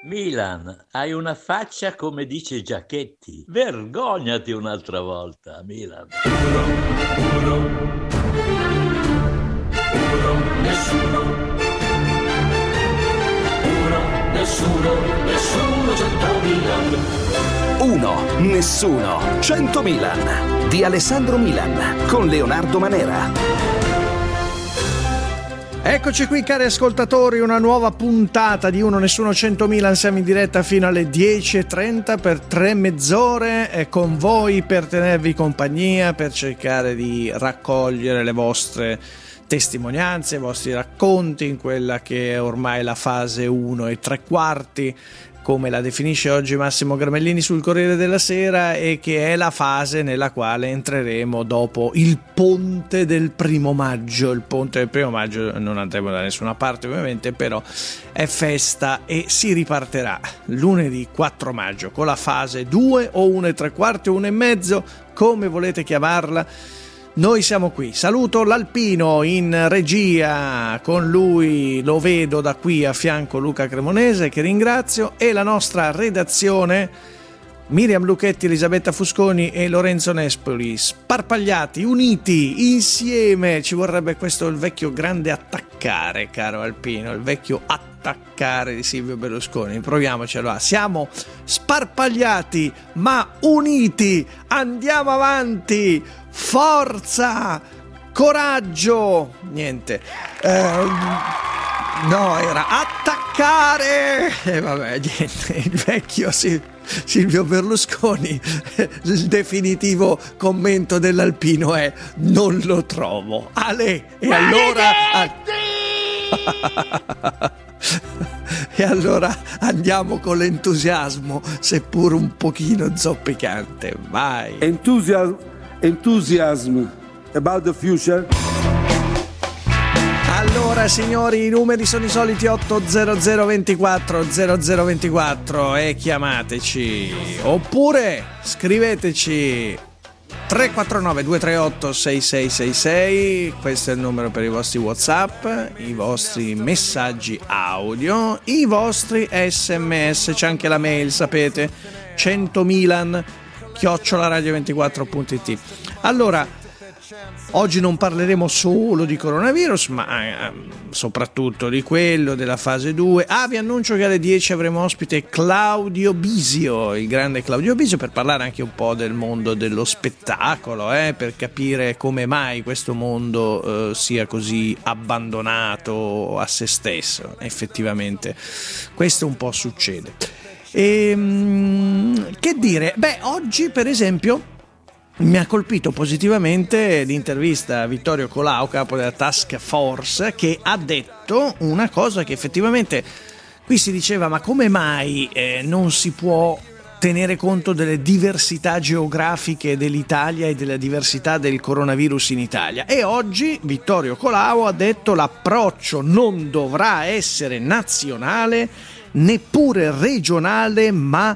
Milan, hai una faccia come dice Giachetti. Vergognati un'altra volta, Milan. Nessuno, 100 Milan. 1, nessuno, 100 Milan. Di Alessandro Milan, con Leonardo Manera. Eccoci qui cari ascoltatori, una nuova puntata di Uno Nessuno 100 Milan, siamo in diretta fino alle 10.30 per 3 mezz'ore e con voi per tenervi compagnia, per cercare di raccogliere le vostre testimonianze, i vostri racconti in quella che è ormai la fase 1 e 3/4, come la definisce oggi Massimo Gramellini sul Corriere della Sera, e che è la fase nella quale entreremo dopo il ponte del 1° maggio. Il ponte del 1° maggio non andremo da nessuna parte ovviamente, però è festa e si ripartirà lunedì 4 maggio con la fase 2 o 1 e 3/4, 1 e mezzo, come volete chiamarla. Noi siamo qui. Saluto l'Alpino in regia, con lui lo vedo da qui a fianco Luca Cremonese, che ringrazio, e la nostra redazione Miriam Lucchetti, Elisabetta Fusconi e Lorenzo Nespoli, sparpagliati, uniti, insieme. Ci vorrebbe questo, il vecchio grande attaccare, caro Alpino, il vecchio attaccare di Silvio Berlusconi. Proviamocelo. Siamo sparpagliati ma uniti. Andiamo avanti. Forza, coraggio. Niente. No, era attaccare. E vabbè, niente. Il vecchio Silvio Berlusconi, il definitivo commento dell'Alpino è: non lo trovo. Ale, e allora e allora andiamo con l'entusiasmo, seppur un pochino zoppicante. Vai. Enthusiasm about the future. Allora signori, i numeri sono i soliti: 800 24 0024, e chiamateci oppure scriveteci 349 238 6666. Questo è il numero per i vostri WhatsApp, i vostri messaggi audio, i vostri SMS. C'è anche la mail, sapete, 100milan@radio24.it. Allora, oggi non parleremo solo di coronavirus, ma soprattutto di quello della fase 2. Vi annuncio che alle 10 avremo ospite Claudio Bisio, il grande Claudio Bisio, per parlare anche un po' del mondo dello spettacolo, per capire come mai questo mondo sia così abbandonato a se stesso. Effettivamente questo un po' succede. Che dire? Oggi per esempio mi ha colpito positivamente l'intervista a Vittorio Colau, capo della Task Force, che ha detto una cosa che effettivamente qui si diceva: ma come mai non si può tenere conto delle diversità geografiche dell'Italia e della diversità del coronavirus in Italia? E oggi Vittorio Colau ha detto: l'approccio non dovrà essere nazionale, neppure regionale, ma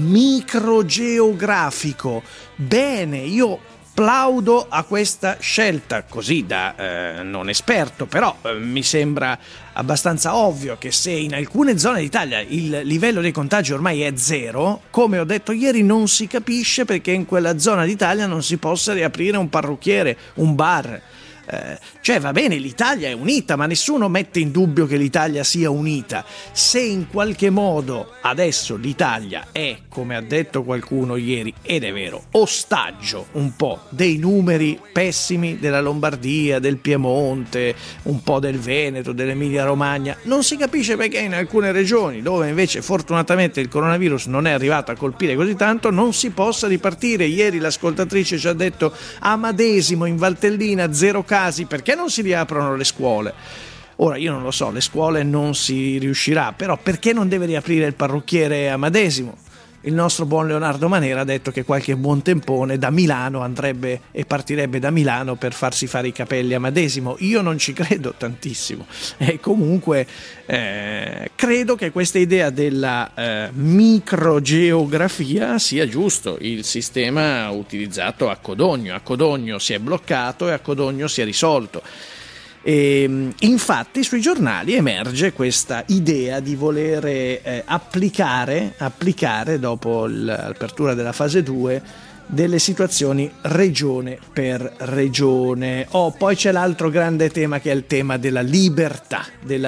microgeografico. Bene, io plaudo a questa scelta, così da non esperto, però mi sembra abbastanza ovvio che se in alcune zone d'Italia il livello dei contagi ormai è 0, come ho detto ieri, non si capisce perché in quella zona d'Italia non si possa riaprire un parrucchiere, un bar. Cioè, va bene, l'Italia è unita, ma nessuno mette in dubbio che l'Italia sia unita. Se in qualche modo adesso l'Italia è, come ha detto qualcuno ieri, ed è vero, ostaggio un po' dei numeri pessimi della Lombardia, del Piemonte, un po' del Veneto, dell'Emilia Romagna, non si capisce perché in alcune regioni, dove invece fortunatamente il coronavirus non è arrivato a colpire così tanto, non si possa ripartire. Ieri l'ascoltatrice ci ha detto: a Madesimo in Valtellina 0 casi, perché non si riaprono le scuole? Ora io non lo so, le scuole non si riuscirà, però perché non deve riaprire il parrucchiere a Madesimo? Il nostro buon Leonardo Manera ha detto che qualche buon tempone da Milano andrebbe e partirebbe da Milano per farsi fare i capelli a Madesimo. Io non ci credo tantissimo, e comunque credo che questa idea della microgeografia sia giusto. Il sistema utilizzato a Codogno si è bloccato e a Codogno si è risolto. Infatti sui giornali emerge questa idea di volere applicare dopo l'apertura della fase 2 delle situazioni regione per regione. Poi c'è l'altro grande tema, che è il tema della libertà.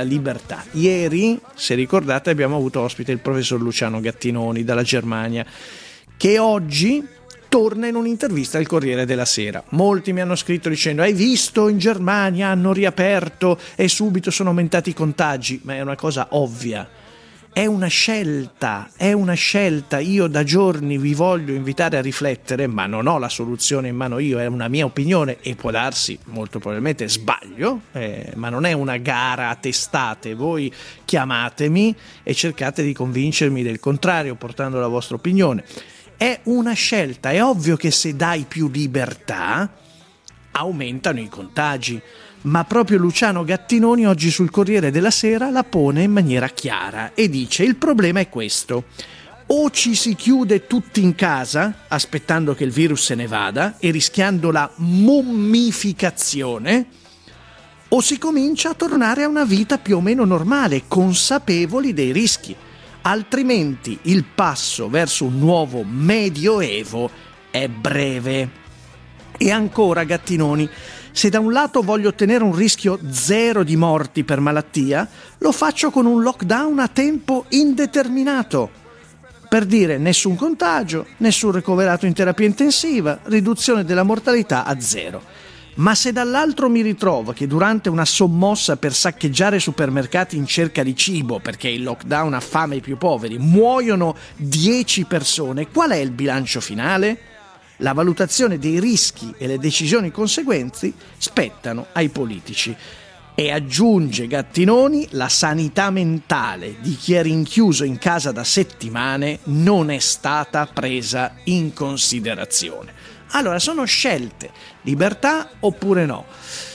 Ieri, se ricordate, abbiamo avuto ospite il professor Luciano Gattinoni dalla Germania, che oggi torna in un'intervista al Corriere della Sera. Molti mi hanno scritto dicendo: hai visto, in Germania hanno riaperto e subito sono aumentati i contagi. Ma è una cosa ovvia, è una scelta. Io da giorni vi voglio invitare a riflettere, ma non ho la soluzione in mano io, è una mia opinione e può darsi, molto probabilmente sbaglio, ma non è una gara a testate. Voi chiamatemi e cercate di convincermi del contrario portando la vostra opinione. È una scelta. È ovvio che se dai più libertà aumentano i contagi, ma proprio Luciano Gattinoni oggi sul Corriere della Sera la pone in maniera chiara e dice: il problema è questo: o ci si chiude tutti in casa aspettando che il virus se ne vada e rischiando la mummificazione, o si comincia a tornare a una vita più o meno normale, consapevoli dei rischi. Altrimenti il passo verso un nuovo medioevo è breve. E ancora Gattinoni: se da un lato voglio ottenere un rischio zero di morti per malattia, lo faccio con un lockdown a tempo indeterminato, per dire nessun contagio, nessun ricoverato in terapia intensiva, riduzione della mortalità a zero. Ma se dall'altro mi ritrovo che durante una sommossa per saccheggiare supermercati in cerca di cibo, perché il lockdown affama i più poveri, muoiono 10 persone, qual è il bilancio finale? La valutazione dei rischi e le decisioni conseguenti spettano ai politici. E aggiunge Gattinoni: la sanità mentale di chi è rinchiuso in casa da settimane non è stata presa in considerazione. Allora, sono scelte, libertà oppure no.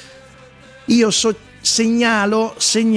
Io segnalo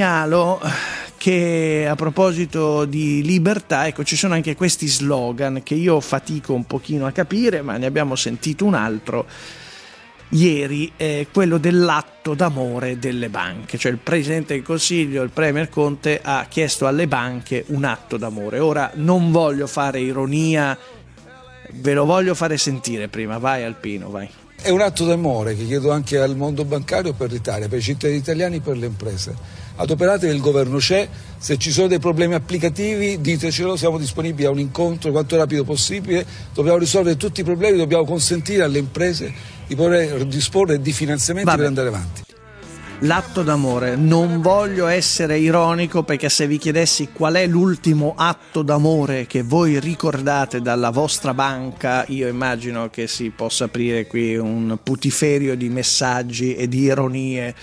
che a proposito di libertà, ecco, ci sono anche questi slogan che io fatico un pochino a capire, ma ne abbiamo sentito un altro ieri, quello dell'atto d'amore delle banche. Cioè il Presidente del Consiglio, il Premier Conte, ha chiesto alle banche un atto d'amore. Ora non voglio fare ironia, ve lo voglio fare sentire prima. Vai Alpino, vai. È un atto d'amore che chiedo anche al mondo bancario, per l'Italia, per i cittadini italiani, per le imprese. Adoperate, il governo c'è, se ci sono dei problemi applicativi ditecelo, siamo disponibili a un incontro quanto rapido possibile, dobbiamo risolvere tutti i problemi, dobbiamo consentire alle imprese di poter disporre di finanziamenti per andare avanti. L'atto d'amore, non voglio essere ironico, perché se vi chiedessi qual è l'ultimo atto d'amore che voi ricordate dalla vostra banca, io immagino che si possa aprire qui un putiferio di messaggi e di ironie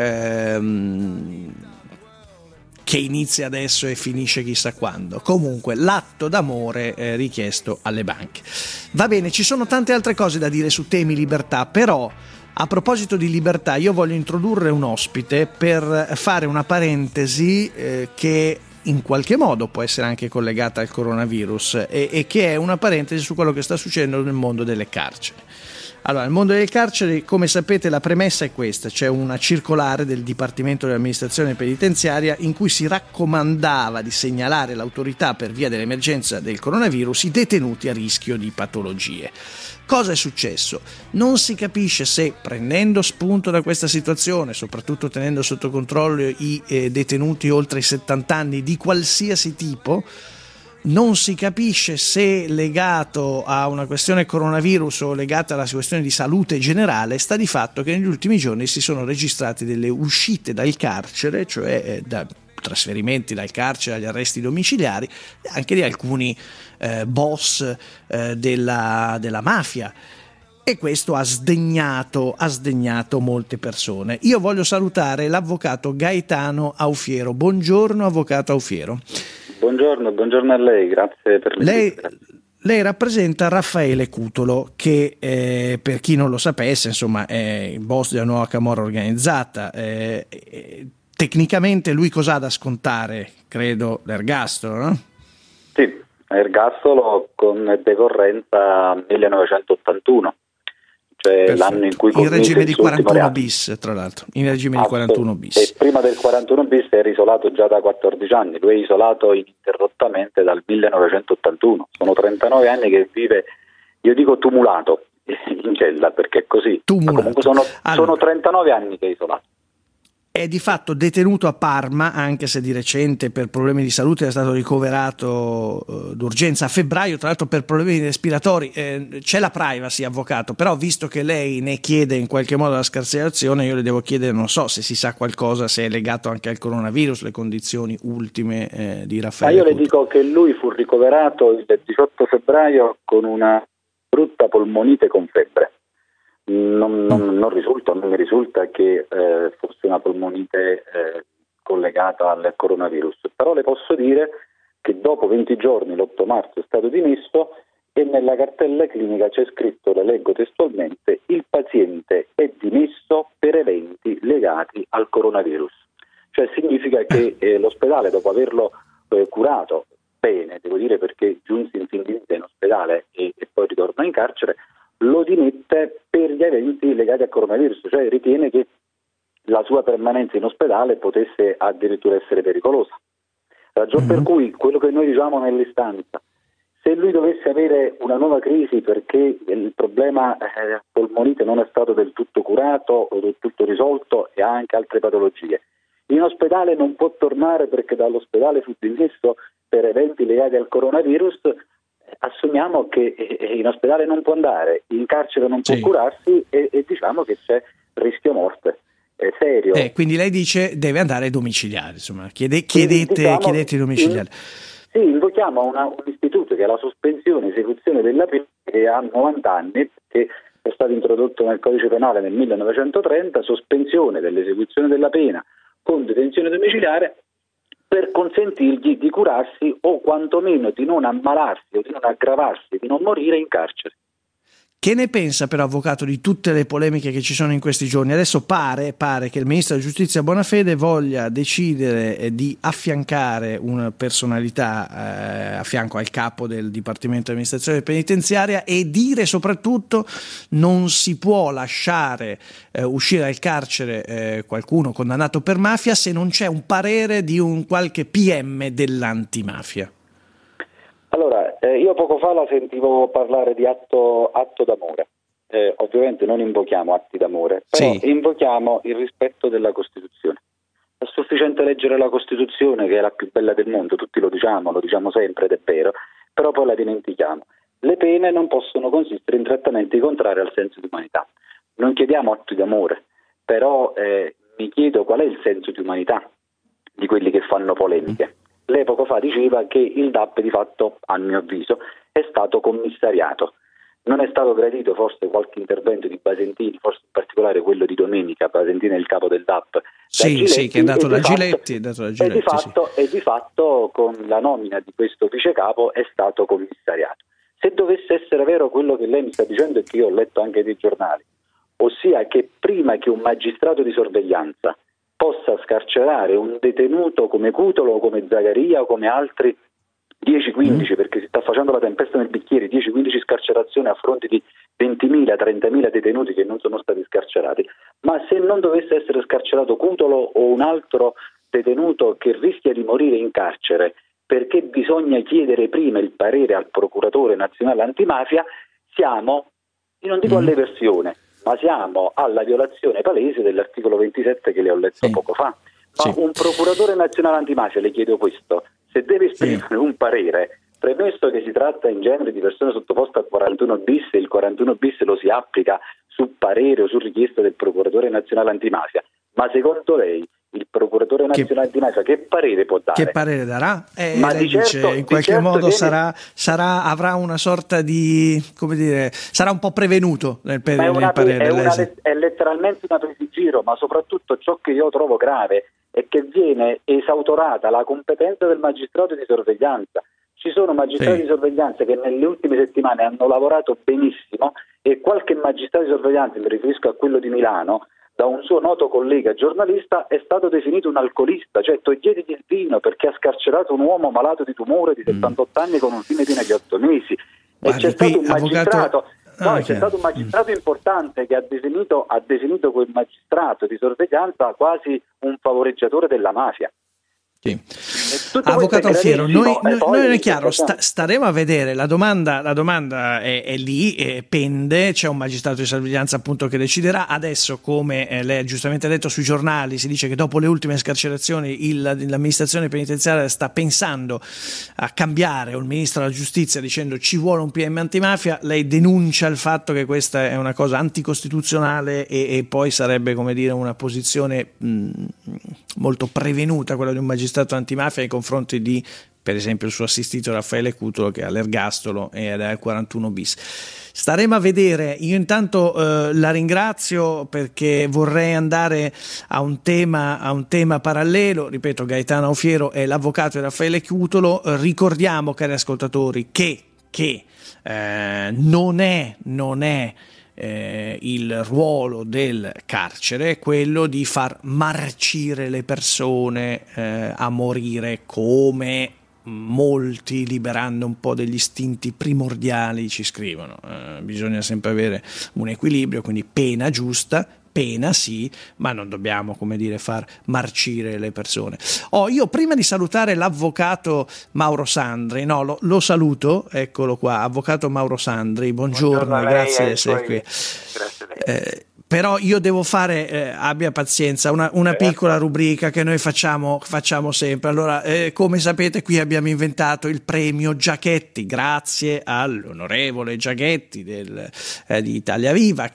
che inizia adesso e finisce chissà quando. Comunque, l'atto d'amore richiesto alle banche. Va bene, ci sono tante altre cose da dire su temi libertà, però a proposito di libertà io voglio introdurre un ospite per fare una parentesi che in qualche modo può essere anche collegata al coronavirus e che è una parentesi su quello che sta succedendo nel mondo delle carceri. Allora, nel mondo delle carceri, come sapete, la premessa è questa: c'è una circolare del Dipartimento dell'Amministrazione Penitenziaria in cui si raccomandava di segnalare l'autorità per via dell'emergenza del coronavirus i detenuti a rischio di patologie. Cosa è successo? Non si capisce se, prendendo spunto da questa situazione, soprattutto tenendo sotto controllo i detenuti oltre i 70 anni di qualsiasi tipo, non si capisce se legato a una questione coronavirus o legata alla questione di salute generale, sta di fatto che negli ultimi giorni si sono registrate delle uscite dal carcere, cioè da trasferimenti dal carcere agli arresti domiciliari, anche di alcuni boss della mafia, e questo ha sdegnato molte persone. Io voglio salutare l'avvocato Gaetano Aufiero. Buongiorno avvocato Aufiero. Buongiorno a lei, grazie per l'invito. Lei rappresenta Raffaele Cutolo, che per chi non lo sapesse, insomma, è il boss della nuova camorra organizzata. Tecnicamente lui cosa ha da scontare? Credo l'ergastolo, no? Sì, ergastolo con decorrenza 1981. cioè Perfetto. l'anno in cui in regime di 41 reato. bis, tra l'altro, in regime di 41 bis. E prima del 41 bis era isolato già da 14 anni, lui è isolato ininterrottamente dal 1981, sono 39 anni che vive, io dico tumulato in cella perché è così, ma comunque sono 39 anni che è isolato. È di fatto detenuto a Parma, anche se di recente per problemi di salute è stato ricoverato d'urgenza a febbraio, tra l'altro per problemi respiratori. C'è la privacy, avvocato, però visto che lei ne chiede in qualche modo la scarcerazione, io le devo chiedere, non so se si sa qualcosa, se è legato anche al coronavirus, le condizioni ultime di Raffaele. Ma io le dico che lui fu ricoverato il 18 febbraio con una brutta polmonite con febbre. Non mi risulta che fosse una polmonite collegata al coronavirus, però le posso dire che dopo 20 giorni, l'8 marzo, è stato dimesso e nella cartella clinica c'è scritto, la leggo testualmente, il paziente è dimesso per eventi legati al coronavirus. Cioè significa che l'ospedale, dopo averlo curato bene, devo dire, perché giunse in fin di vita in ospedale e poi ritorna in carcere, lo dimette per gli eventi legati al coronavirus, cioè ritiene che la sua permanenza in ospedale potesse addirittura essere pericolosa. Ragion per cui quello che noi diciamo nell'istanza, se lui dovesse avere una nuova crisi perché il problema polmonite non è stato del tutto curato o del tutto risolto e ha anche altre patologie, in ospedale non può tornare perché dall'ospedale fu dimesso per eventi legati al coronavirus, assumiamo che in ospedale non può andare, in carcere non può curarsi e diciamo che c'è rischio morte. È serio. Quindi lei dice deve andare domiciliare, insomma, chiedete domiciliare. Sì, invochiamo un istituto che è la sospensione esecuzione della pena, che ha 90 anni, che è stato introdotto nel codice penale nel 1930, sospensione dell'esecuzione della pena con detenzione domiciliare, per consentirgli di curarsi o quantomeno di non ammalarsi o di non aggravarsi, di non morire in carcere. Che ne pensa però, avvocato, di tutte le polemiche che ci sono in questi giorni? Adesso pare che il ministro della giustizia Bonafede voglia decidere di affiancare una personalità a fianco al capo del Dipartimento di Amministrazione Penitenziaria e dire soprattutto non si può lasciare uscire dal carcere qualcuno condannato per mafia se non c'è un parere di un qualche PM dell'antimafia. Allora, io poco fa la sentivo parlare di atto d'amore. Ovviamente non invochiamo atti d'amore, però invochiamo il rispetto della Costituzione. È sufficiente leggere la Costituzione, che è la più bella del mondo, tutti lo diciamo sempre ed è vero, però poi la dimentichiamo. Le pene non possono consistere in trattamenti contrari al senso di umanità. Non chiediamo atti d'amore, però mi chiedo qual è il senso di umanità di quelli che fanno polemiche. Lei poco fa diceva che il DAP di fatto, a mio avviso, è stato commissariato. Non è stato gradito forse qualche intervento di Basentini, forse in particolare quello di domenica. Basentini è il capo del DAP. Sì, che è andato da Giletti. E di fatto con la nomina di questo vicecapo è stato commissariato. Se dovesse essere vero quello che lei mi sta dicendo e che io ho letto anche dei giornali, ossia che prima che un magistrato di sorveglianza possa scarcerare un detenuto come Cutolo o come Zagaria o come altri 10-15, perché si sta facendo la tempesta nel bicchiere, 10-15 scarcerazioni a fronte di 20.000, 30.000 detenuti che non sono stati scarcerati, ma se non dovesse essere scarcerato Cutolo o un altro detenuto che rischia di morire in carcere perché bisogna chiedere prima il parere al procuratore nazionale antimafia, siamo, io non dico all'eversione, ma siamo alla violazione palese dell'articolo 27 che le ho letto poco fa. Ma un procuratore nazionale antimafia, le chiedo questo, se deve esprimere un parere, premesso che si tratta in genere di persone sottoposte al 41 bis e il 41 bis lo si applica su parere o su richiesta del procuratore nazionale antimafia, ma secondo lei il procuratore nazionale antimafia che parere può dare? Che parere darà? Ma lei dice in qualche modo avrà una sorta di, come dire, sarà un po' prevenuto nel parere. È letteralmente una presa in giro, ma soprattutto ciò che io trovo grave è che viene esautorata la competenza del magistrato di sorveglianza. Ci sono magistrati di sorveglianza che nelle ultime settimane hanno lavorato benissimo e qualche magistrato di sorveglianza, mi riferisco a quello di Milano, da un suo noto collega giornalista è stato definito un alcolista, cioè toglietegli il vino perché ha scarcerato un uomo malato di tumore di 78 anni con un fine pena di 8 mesi. Guardi, e c'è stato un magistrato, No, c'è stato un magistrato importante che ha definito quel magistrato di sorveglianza quasi un favoreggiatore della mafia. Sì. Avvocato Alfiero, noi è chiaro, staremo a vedere, la domanda è lì, pende, c'è un magistrato di sorveglianza appunto che deciderà. Adesso, come lei ha giustamente detto sui giornali, si dice che dopo le ultime scarcerazioni l'amministrazione penitenziaria sta pensando a cambiare, o il ministro della giustizia dicendo ci vuole un PM antimafia. Lei denuncia il fatto che questa è una cosa anticostituzionale e poi sarebbe, come dire, una posizione molto prevenuta, quella di un magistrato antimafia nei confronti di, per esempio, il suo assistito Raffaele Cutolo, che è all'ergastolo e è al 41 bis. Staremo a vedere. Io intanto la ringrazio, perché vorrei andare a un tema parallelo. Ripeto, Gaetano Alfiero è l'avvocato di Raffaele Cutolo. Ricordiamo, cari ascoltatori, che non è il ruolo del carcere è quello di far marcire le persone a morire, come molti, liberando un po' degli istinti primordiali, ci scrivono. Bisogna sempre avere un equilibrio, quindi pena giusta, pena sì, ma non dobbiamo, come dire, far marcire le persone. Io prima di salutare l'avvocato Mauro Sandri, lo saluto, eccolo qua, avvocato Mauro Sandri, buongiorno, grazie di essere qui. Grazie a lei. Però io devo fare, abbia pazienza, una piccola rubrica che noi facciamo sempre. Allora, come sapete, qui abbiamo inventato il premio Giachetti, grazie all'onorevole Giachetti di Italia Viva,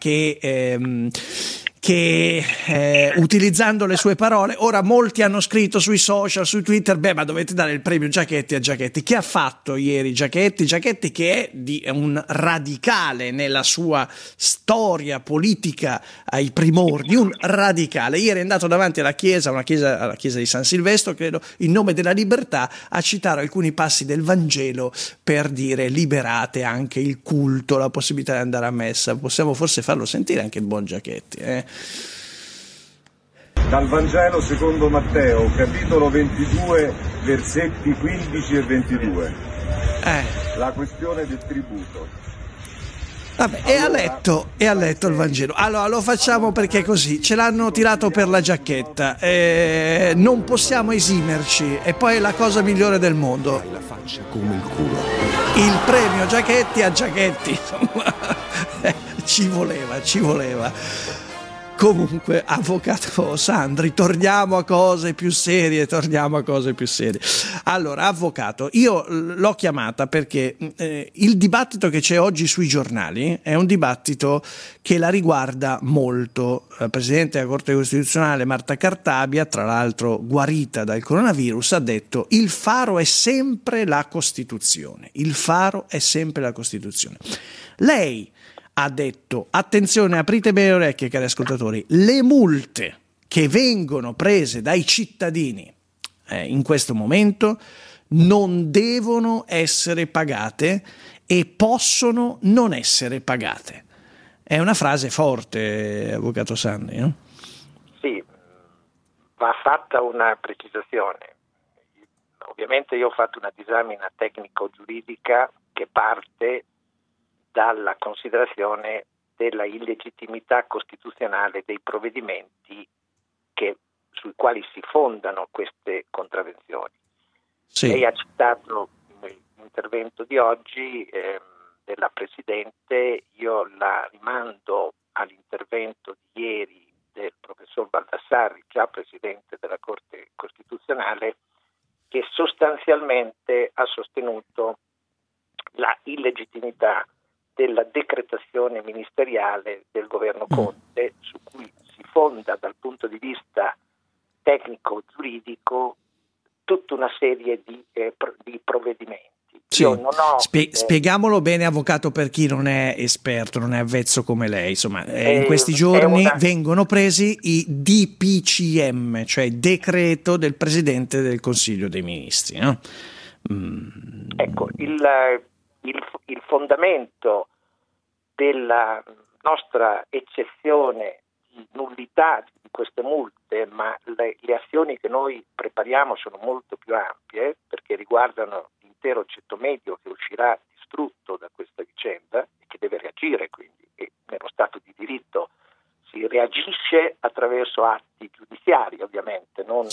che utilizzando le sue parole, ora molti hanno scritto sui social, su Twitter, ma dovete dare il premio Giachetti a Giachetti. Che ha fatto ieri Giachetti? Giachetti, che è un radicale nella sua storia politica ai primordi, un radicale. Ieri è andato davanti alla chiesa di San Silvestro, credo, in nome della libertà, a citare alcuni passi del Vangelo per dire: liberate anche il culto, la possibilità di andare a messa. Possiamo forse farlo sentire anche il buon Giachetti, Dal Vangelo secondo Matteo, capitolo 22, versetti 15 e 22. La questione del tributo. Vabbè, ha letto il Vangelo. Allora lo facciamo perché così ce l'hanno tirato per la giacchetta, non possiamo esimerci, e poi è la cosa migliore del mondo. La faccia come il culo. Il premio Giachetti a Giachetti, insomma, ci voleva. Comunque, avvocato Sandri, torniamo a cose più serie. Allora, avvocato, io l'ho chiamata perché il dibattito che c'è oggi sui giornali è un dibattito che la riguarda molto. La Presidente della Corte Costituzionale, Marta Cartabia, tra l'altro guarita dal coronavirus, ha detto: il faro è sempre la Costituzione. Lei ha detto: attenzione, aprite bene le orecchie, cari ascoltatori, le multe che vengono prese dai cittadini in questo momento non devono essere pagate e possono non essere pagate. È una frase forte, avvocato Sandri, no? Sì, va fatta una precisazione. Ovviamente io ho fatto una disamina tecnico-giuridica che parte dalla considerazione della illegittimità costituzionale dei provvedimenti sui quali si fondano queste contravvenzioni. Sì. Lei ha citato nell'intervento di oggi della Presidente, io la rimando all'intervento di ieri del professor Baldassarri, già Presidente della Corte Costituzionale, che sostanzialmente ha sostenuto la illegittimità della decretazione ministeriale del governo Conte, su cui si fonda dal punto di vista tecnico-giuridico tutta una serie di provvedimenti. Sì. Spieghiamolo bene, avvocato, per chi non è esperto, non è avvezzo come lei. Insomma, in questi giorni vengono presi i DPCM, cioè decreto del Presidente del Consiglio dei Ministri, no? Ecco, il fondamento della nostra eccezione di nullità di queste multe, ma le azioni che noi prepariamo sono molto più ampie, perché riguardano l'intero ceto medio che uscirà distrutto da questa vicenda e che deve reagire, quindi, e nello Stato di diritto si reagisce attraverso atti giudiziari, ovviamente, non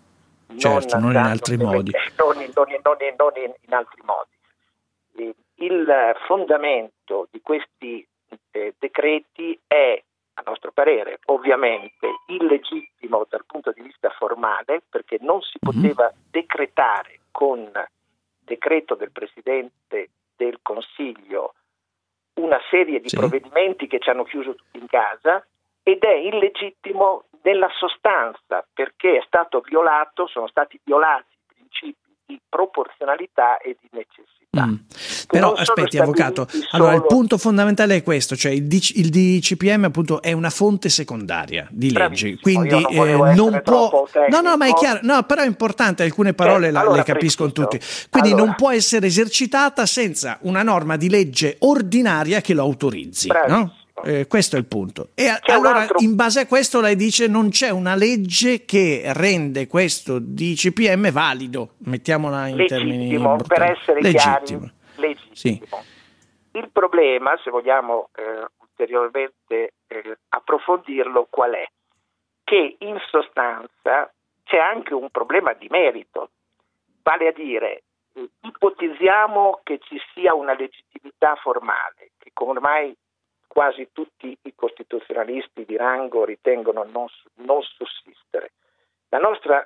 in altri modi. Non in altri modi. Il fondamento di questi decreti è, a nostro parere, ovviamente illegittimo dal punto di vista formale, perché non si poteva decretare con decreto del Presidente del Consiglio una serie di provvedimenti che ci hanno chiuso tutti in casa, ed è illegittimo nella sostanza, perché sono stati violati i principi di proporzionalità e di necessità. Però aspetti, avvocato, allora il punto fondamentale è questo, cioè il DCPM appunto è una fonte secondaria di leggi, quindi non può ma è chiaro, però è importante, alcune parole le capiscono tutti, quindi non può essere esercitata senza una norma di legge ordinaria che lo autorizzi, no? Questo è il punto. E allora in base a questo lei dice non c'è una legge che rende questo DCPM valido, mettiamola in termini per essere legittimo. Chiari, legittimo. Sì. Il problema, se vogliamo ulteriormente approfondirlo, qual è? Che in sostanza c'è anche un problema di merito, vale a dire, ipotizziamo che ci sia una legittimità formale, che ormai quasi tutti i costituzionalisti di rango ritengono non sussistere. La nostra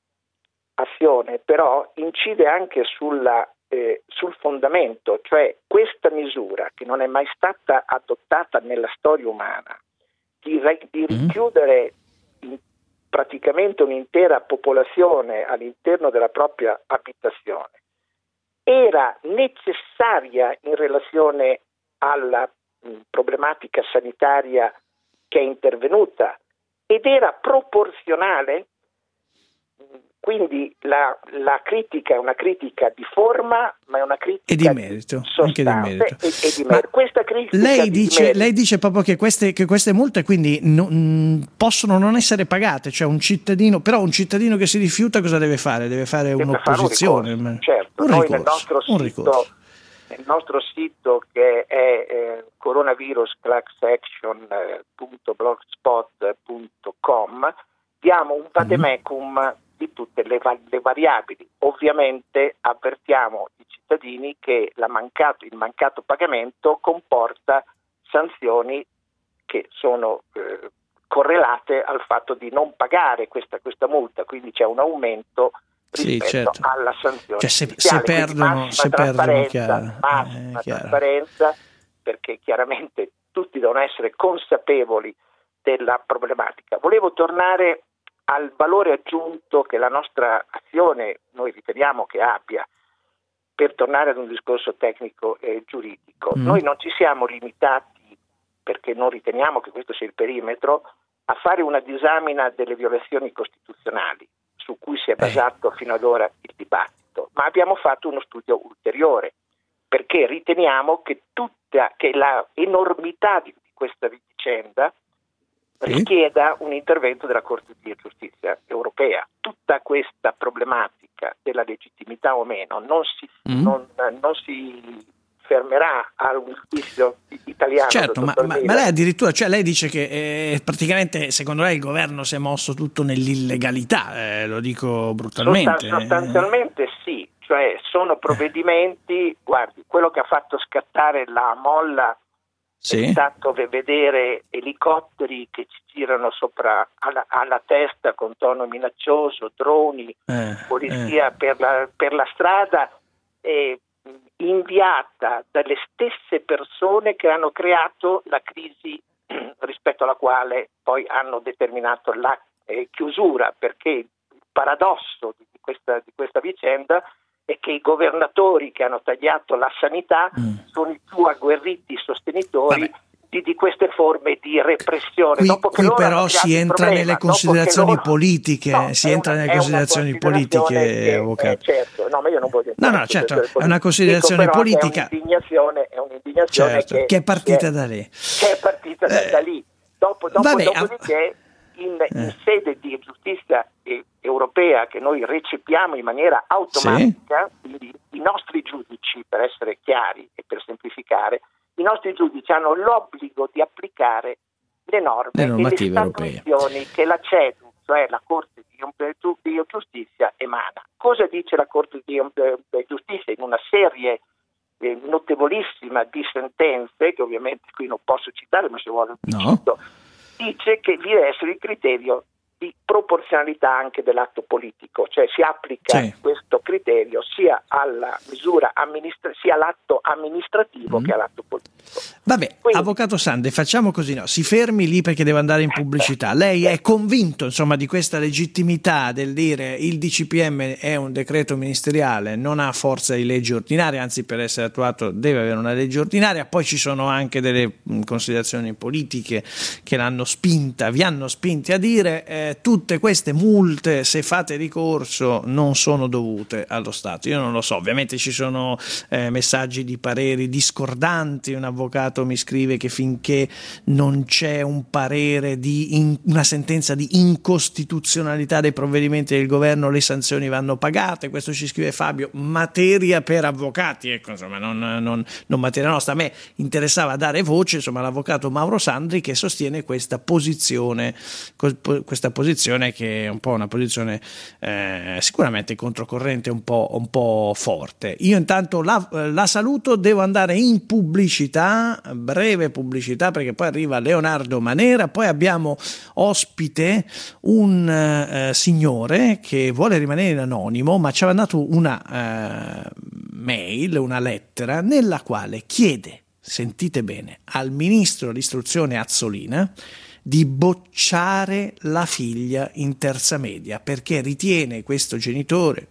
azione però incide anche sul fondamento, cioè questa misura che non è mai stata adottata nella storia umana, di richiudere praticamente un'intera popolazione all'interno della propria abitazione, era necessaria in relazione alla problematica sanitaria che è intervenuta ed era proporzionale. Quindi la critica è una critica di forma, ma è una critica di merito, anche di merito. E di merito. Questa critica lei dice proprio che queste multe quindi possono non essere pagate, cioè un cittadino che si rifiuta cosa deve fare? Deve fare un'opposizione. Certo, noi nel nostro sito che è coronavirusclaxaction.blogspot.com diamo un vademecum di tutte le variabili. Ovviamente avvertiamo i cittadini che il mancato pagamento comporta sanzioni che sono correlate al fatto di non pagare questa multa, quindi c'è un aumento rispetto alla sanzione. Cioè se perdono trasparenza, perché chiaramente tutti devono essere consapevoli della problematica. Volevo tornare al valore aggiunto che la nostra azione noi riteniamo che abbia, per tornare ad un discorso tecnico e giuridico. Noi non ci siamo limitati, perché non riteniamo che questo sia il perimetro, a fare una disamina delle violazioni costituzionali su cui si è basato fino ad ora il dibattito, ma abbiamo fatto uno studio ulteriore, perché riteniamo che la enormità di questa vicenda richieda un intervento della Corte di Giustizia europea. Tutta questa problematica della legittimità o meno non si fermerà a un giudizio italiano. Certo, ma lei addirittura, cioè lei dice che praticamente secondo lei il governo si è mosso tutto nell'illegalità, lo dico brutalmente. Sostanzialmente sì, cioè sono provvedimenti, guardi, quello che ha fatto scattare la molla è stato vedere elicotteri che ci girano sopra alla testa con tono minaccioso, droni, polizia per la strada, inviata dalle stesse persone che hanno creato la crisi rispetto alla quale poi hanno determinato la chiusura, perché il paradosso di questa vicenda è che i governatori che hanno tagliato la sanità sono i più agguerriti sostenitori di queste forme di repressione. Qui però si entra nelle considerazioni politiche, avvocato. Certo, no, ma io non voglio certo, è una considerazione politica. È un'indignazione che è partita da lì. Che è partita da lì. Dopodiché in sede di giustizia europea, che noi recepiamo in maniera automatica, quindi i nostri giudici, per essere chiari e per semplificare, i nostri giudici hanno l'obbligo di applicare le normative europee che la CEDU, cioè la Corte di Giustizia, emana. Cosa dice la Corte di Giustizia in una serie notevolissima di sentenze, che ovviamente qui non posso citare, ma se vuole cito, dice che vi deve essere il criterio di proporzionalità anche dell'atto politico, cioè si applica questo criterio sia alla misura sia all'atto amministrativo che all'atto politico. Vabbè, quindi, Avvocato Sande, facciamo così, si fermi lì perché deve andare in pubblicità. Lei è convinto, insomma, di questa legittimità del dire il DCPM è un decreto ministeriale, non ha forza di legge ordinaria, anzi per essere attuato deve avere una legge ordinaria. Poi ci sono anche delle considerazioni politiche che vi hanno spinti a dire tutte queste multe, se fate ricorso, non sono dovute allo Stato. Io non lo so, ovviamente ci sono messaggi di pareri discordanti. Un avvocato mi scrive che finché non c'è un parere una sentenza di incostituzionalità dei provvedimenti del governo, le sanzioni vanno pagate. Questo ci scrive Fabio, materia per avvocati, ecco, insomma, non materia nostra. A me interessava dare voce, insomma, all'avvocato Mauro Sandri, che sostiene questa posizione che è un po' una posizione sicuramente controcorrente, un po' forte. Io intanto la saluto, devo andare in pubblicità, breve pubblicità, perché poi arriva Leonardo Manera, poi abbiamo ospite un signore che vuole rimanere in anonimo, ma ci ha mandato una mail, una lettera, nella quale chiede, sentite bene, al ministro dell'istruzione Azzolina di bocciare la figlia in terza media, perché ritiene questo genitore,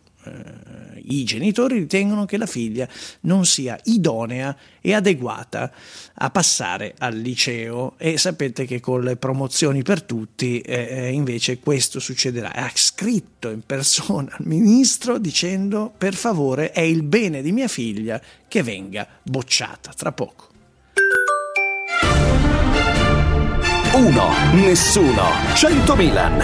i genitori ritengono che la figlia non sia idonea e adeguata a passare al liceo, e sapete che con le promozioni per tutti invece questo succederà. Ha scritto in persona al ministro dicendo: per favore, è il bene di mia figlia che venga bocciata. Tra poco. 1, nessuno, 100 Milan.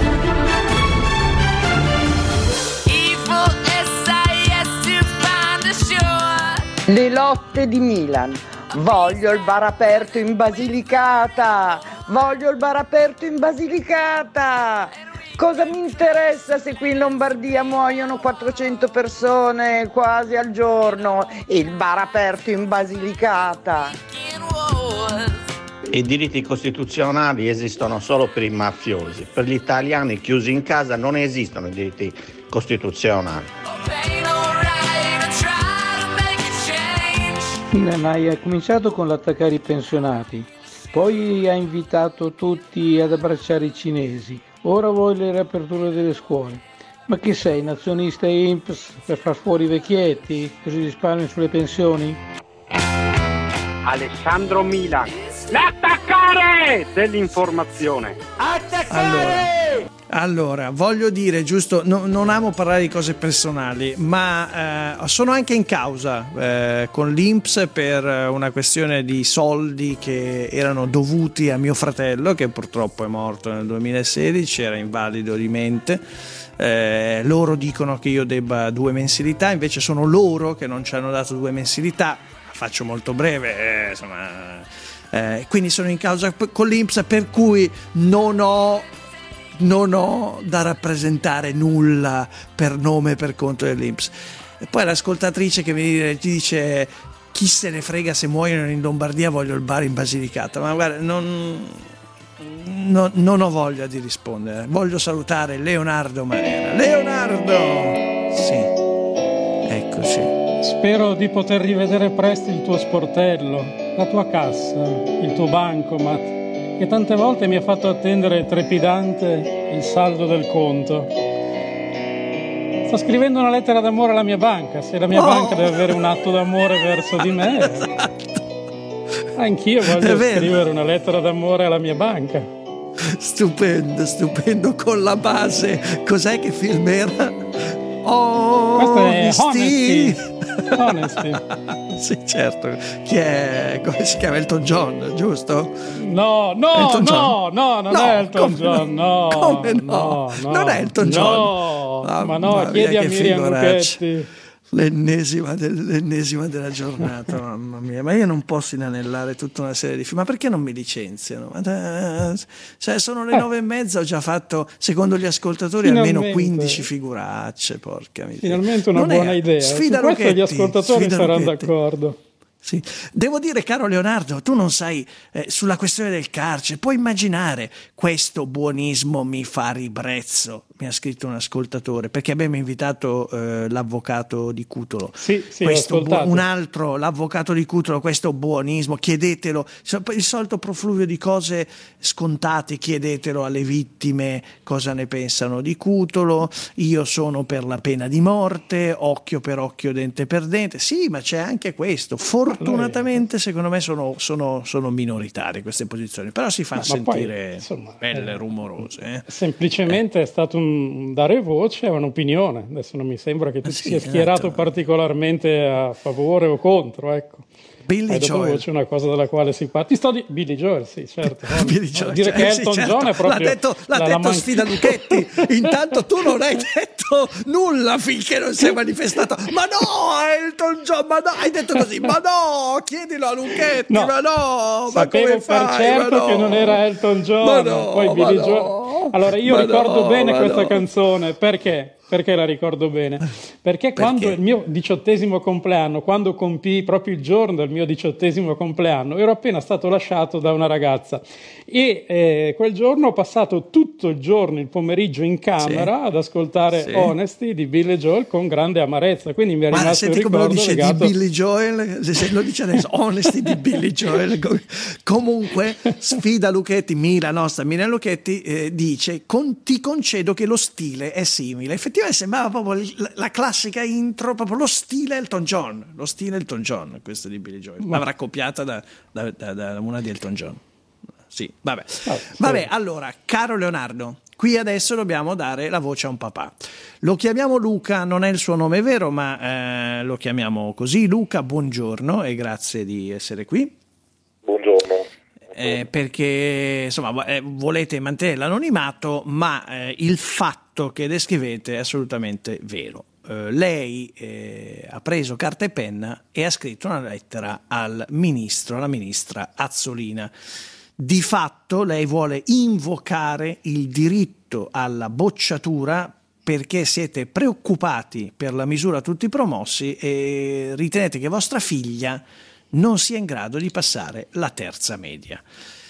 Le lotte di Milan. Voglio il bar aperto in Basilicata. Voglio il bar aperto in Basilicata. Cosa mi interessa se qui in Lombardia muoiono 400 persone quasi al giorno? Il bar aperto in Basilicata. I diritti costituzionali esistono solo per i mafiosi. Per gli italiani chiusi in casa non esistono i diritti costituzionali. Milan, hai cominciato con l'attaccare i pensionati, poi hai invitato tutti ad abbracciare i cinesi, ora vuoi le riaperture delle scuole. Ma che sei, nazionista INPS per far fuori i vecchietti, così risparmi sulle pensioni? Alessandro Milan, l'attaccare dell'informazione. Allora, voglio dire, giusto, non amo parlare di cose personali, ma sono anche in causa con l'INPS per una questione di soldi che erano dovuti a mio fratello, che purtroppo è morto nel 2016, era invalido di mente. Loro dicono che io debba 2 mensilità, invece sono loro che non ci hanno dato 2 mensilità. Faccio molto breve, quindi sono in causa con l'INPS, per cui non ho da rappresentare nulla per nome e per conto dell'INPS. E poi l'ascoltatrice che mi dice: chi se ne frega se muoiono in Lombardia, voglio il bar in Basilicata. Ma guarda, non ho voglia di rispondere. Voglio salutare Leonardo Manera. Leonardo! Sì, eccoci. Spero di poter rivedere presto il tuo sportello, la tua cassa, il tuo bancomat, che tante volte mi ha fatto attendere trepidante il saldo del conto. Sto scrivendo una lettera d'amore alla mia banca. Se la mia banca deve avere un atto d'amore verso di me, anch'io voglio scrivere una lettera d'amore alla mia banca. Stupendo, con la base. Cos'è, che film era? Questo è Honesty. Sì, certo. Chi è? Come si chiama? Elton John, giusto? No, non è Elton John. Come no? Non è Elton John. Ma no, chiedi a Miriam Lucchetti. L'ennesima della giornata, mamma mia, ma io non posso inanellare tutta una serie di film, ma perché non mi licenziano? Cioè, sono le 9:30, ho già fatto, secondo gli ascoltatori, almeno 15 figuracce, porca miseria. Finalmente una buona idea. Sfida Su questo Lucchetti, gli ascoltatori saranno d'accordo. Sì. Devo dire, caro Leonardo, tu non sai sulla questione del carcere, puoi immaginare questo buonismo mi fa ribrezzo, mi ha scritto un ascoltatore, perché abbiamo invitato l'avvocato di Cutolo. Sì, un altro, l'avvocato di Cutolo, questo buonismo, chiedetelo, il solito profluvio di cose scontate, chiedetelo alle vittime cosa ne pensano di Cutolo, io sono per la pena di morte, occhio per occhio, dente per dente, sì, ma c'è anche questo, fortunatamente secondo me sono minoritarie queste posizioni, però si fanno sentire poi, insomma, belle, rumorose. Semplicemente è stato dare voce a un'opinione, adesso non mi sembra che tu sia schierato particolarmente a favore o contro, ecco. Billy Joel. Voce una cosa della quale si parla. Ti sto di Billy Joel, sì, certo. Billy Joel, dire che Elton John è proprio l'ha detto Sfida Lucchetti. Intanto tu non hai detto nulla finché non si è manifestato. Ma no, Elton John, ma no, hai detto così. Ma no, chiedilo a Lucchetti, ma no, ma come fai? Per certo che non era Elton John, poi Billy Joel. Allora io ricordo bene questa canzone, perché? Perché la ricordo bene? Perché quando il mio 18° compleanno, quando compii proprio il giorno del mio 18° compleanno, ero appena stato lasciato da una ragazza e quel giorno ho passato tutto il giorno, il pomeriggio in camera ad ascoltare Honesty di Billy Joel con grande amarezza, quindi mi è rimasto un ricordo come lo dice legato... di Billy Joel, se lo dice adesso, Honesty di Billy Joel. Comunque Sfida Lucchetti, Mila Lucchetti dice ti concedo che lo stile è simile. Effettivamente sembrava proprio la classica intro, proprio lo stile Elton John, questo di Billy Joel, l'avrà copiata da una di Elton John. Sì, vabbè, allora, caro Leonardo, qui adesso dobbiamo dare la voce a un papà. Lo chiamiamo Luca, non è il suo nome vero, ma lo chiamiamo così. Luca, buongiorno e grazie di essere qui. Buongiorno. Perché insomma volete mantenere l'anonimato, ma il fatto che descrivete è assolutamente vero. Lei ha preso carta e penna e ha scritto una lettera alla ministra Azzolina. Di fatto lei vuole invocare il diritto alla bocciatura perché siete preoccupati per la misura a tutti promossi e ritenete che vostra figlia non sia in grado di passare la terza media.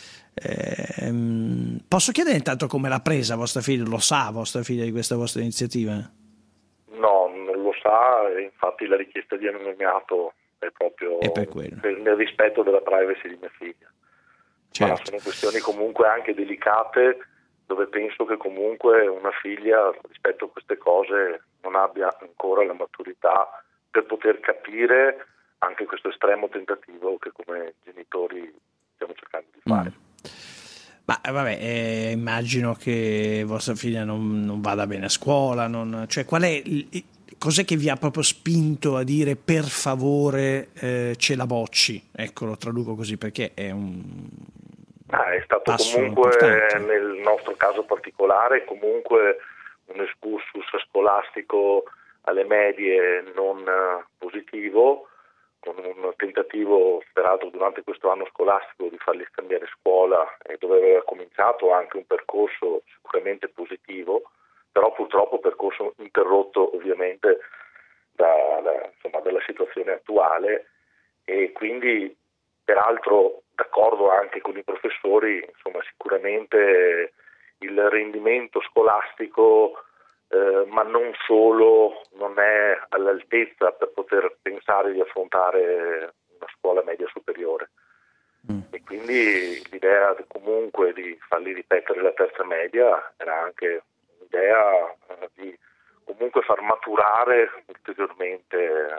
Posso chiedere intanto come l'ha presa vostra figlia? Lo sa vostra figlia di questa vostra iniziativa? No, non lo sa, infatti la richiesta di anonimato è proprio nel rispetto della privacy di mia figlia. Certo. Ma sono questioni comunque anche delicate, dove penso che comunque una figlia rispetto a queste cose non abbia ancora la maturità per poter capire anche questo estremo tentativo che come genitori stiamo cercando di fare. Ma vabbè, immagino che vostra figlia non vada bene a scuola, cioè cos'è che vi ha proprio spinto a dire per favore ce la bocci? Ecco, lo traduco così perché è è stato comunque importante. Nel nostro caso particolare comunque un excursus scolastico alle medie non positivo, con un tentativo peraltro durante questo anno scolastico di fargli scambiare scuola e dove aveva cominciato anche un percorso sicuramente positivo, però purtroppo percorso interrotto ovviamente dalla situazione attuale, e quindi peraltro d'accordo anche con i professori, insomma sicuramente il rendimento scolastico ma non solo, non è all'altezza per poter pensare di affrontare una scuola media superiore. E quindi l'idea comunque di farli ripetere la terza media era anche un'idea di comunque far maturare ulteriormente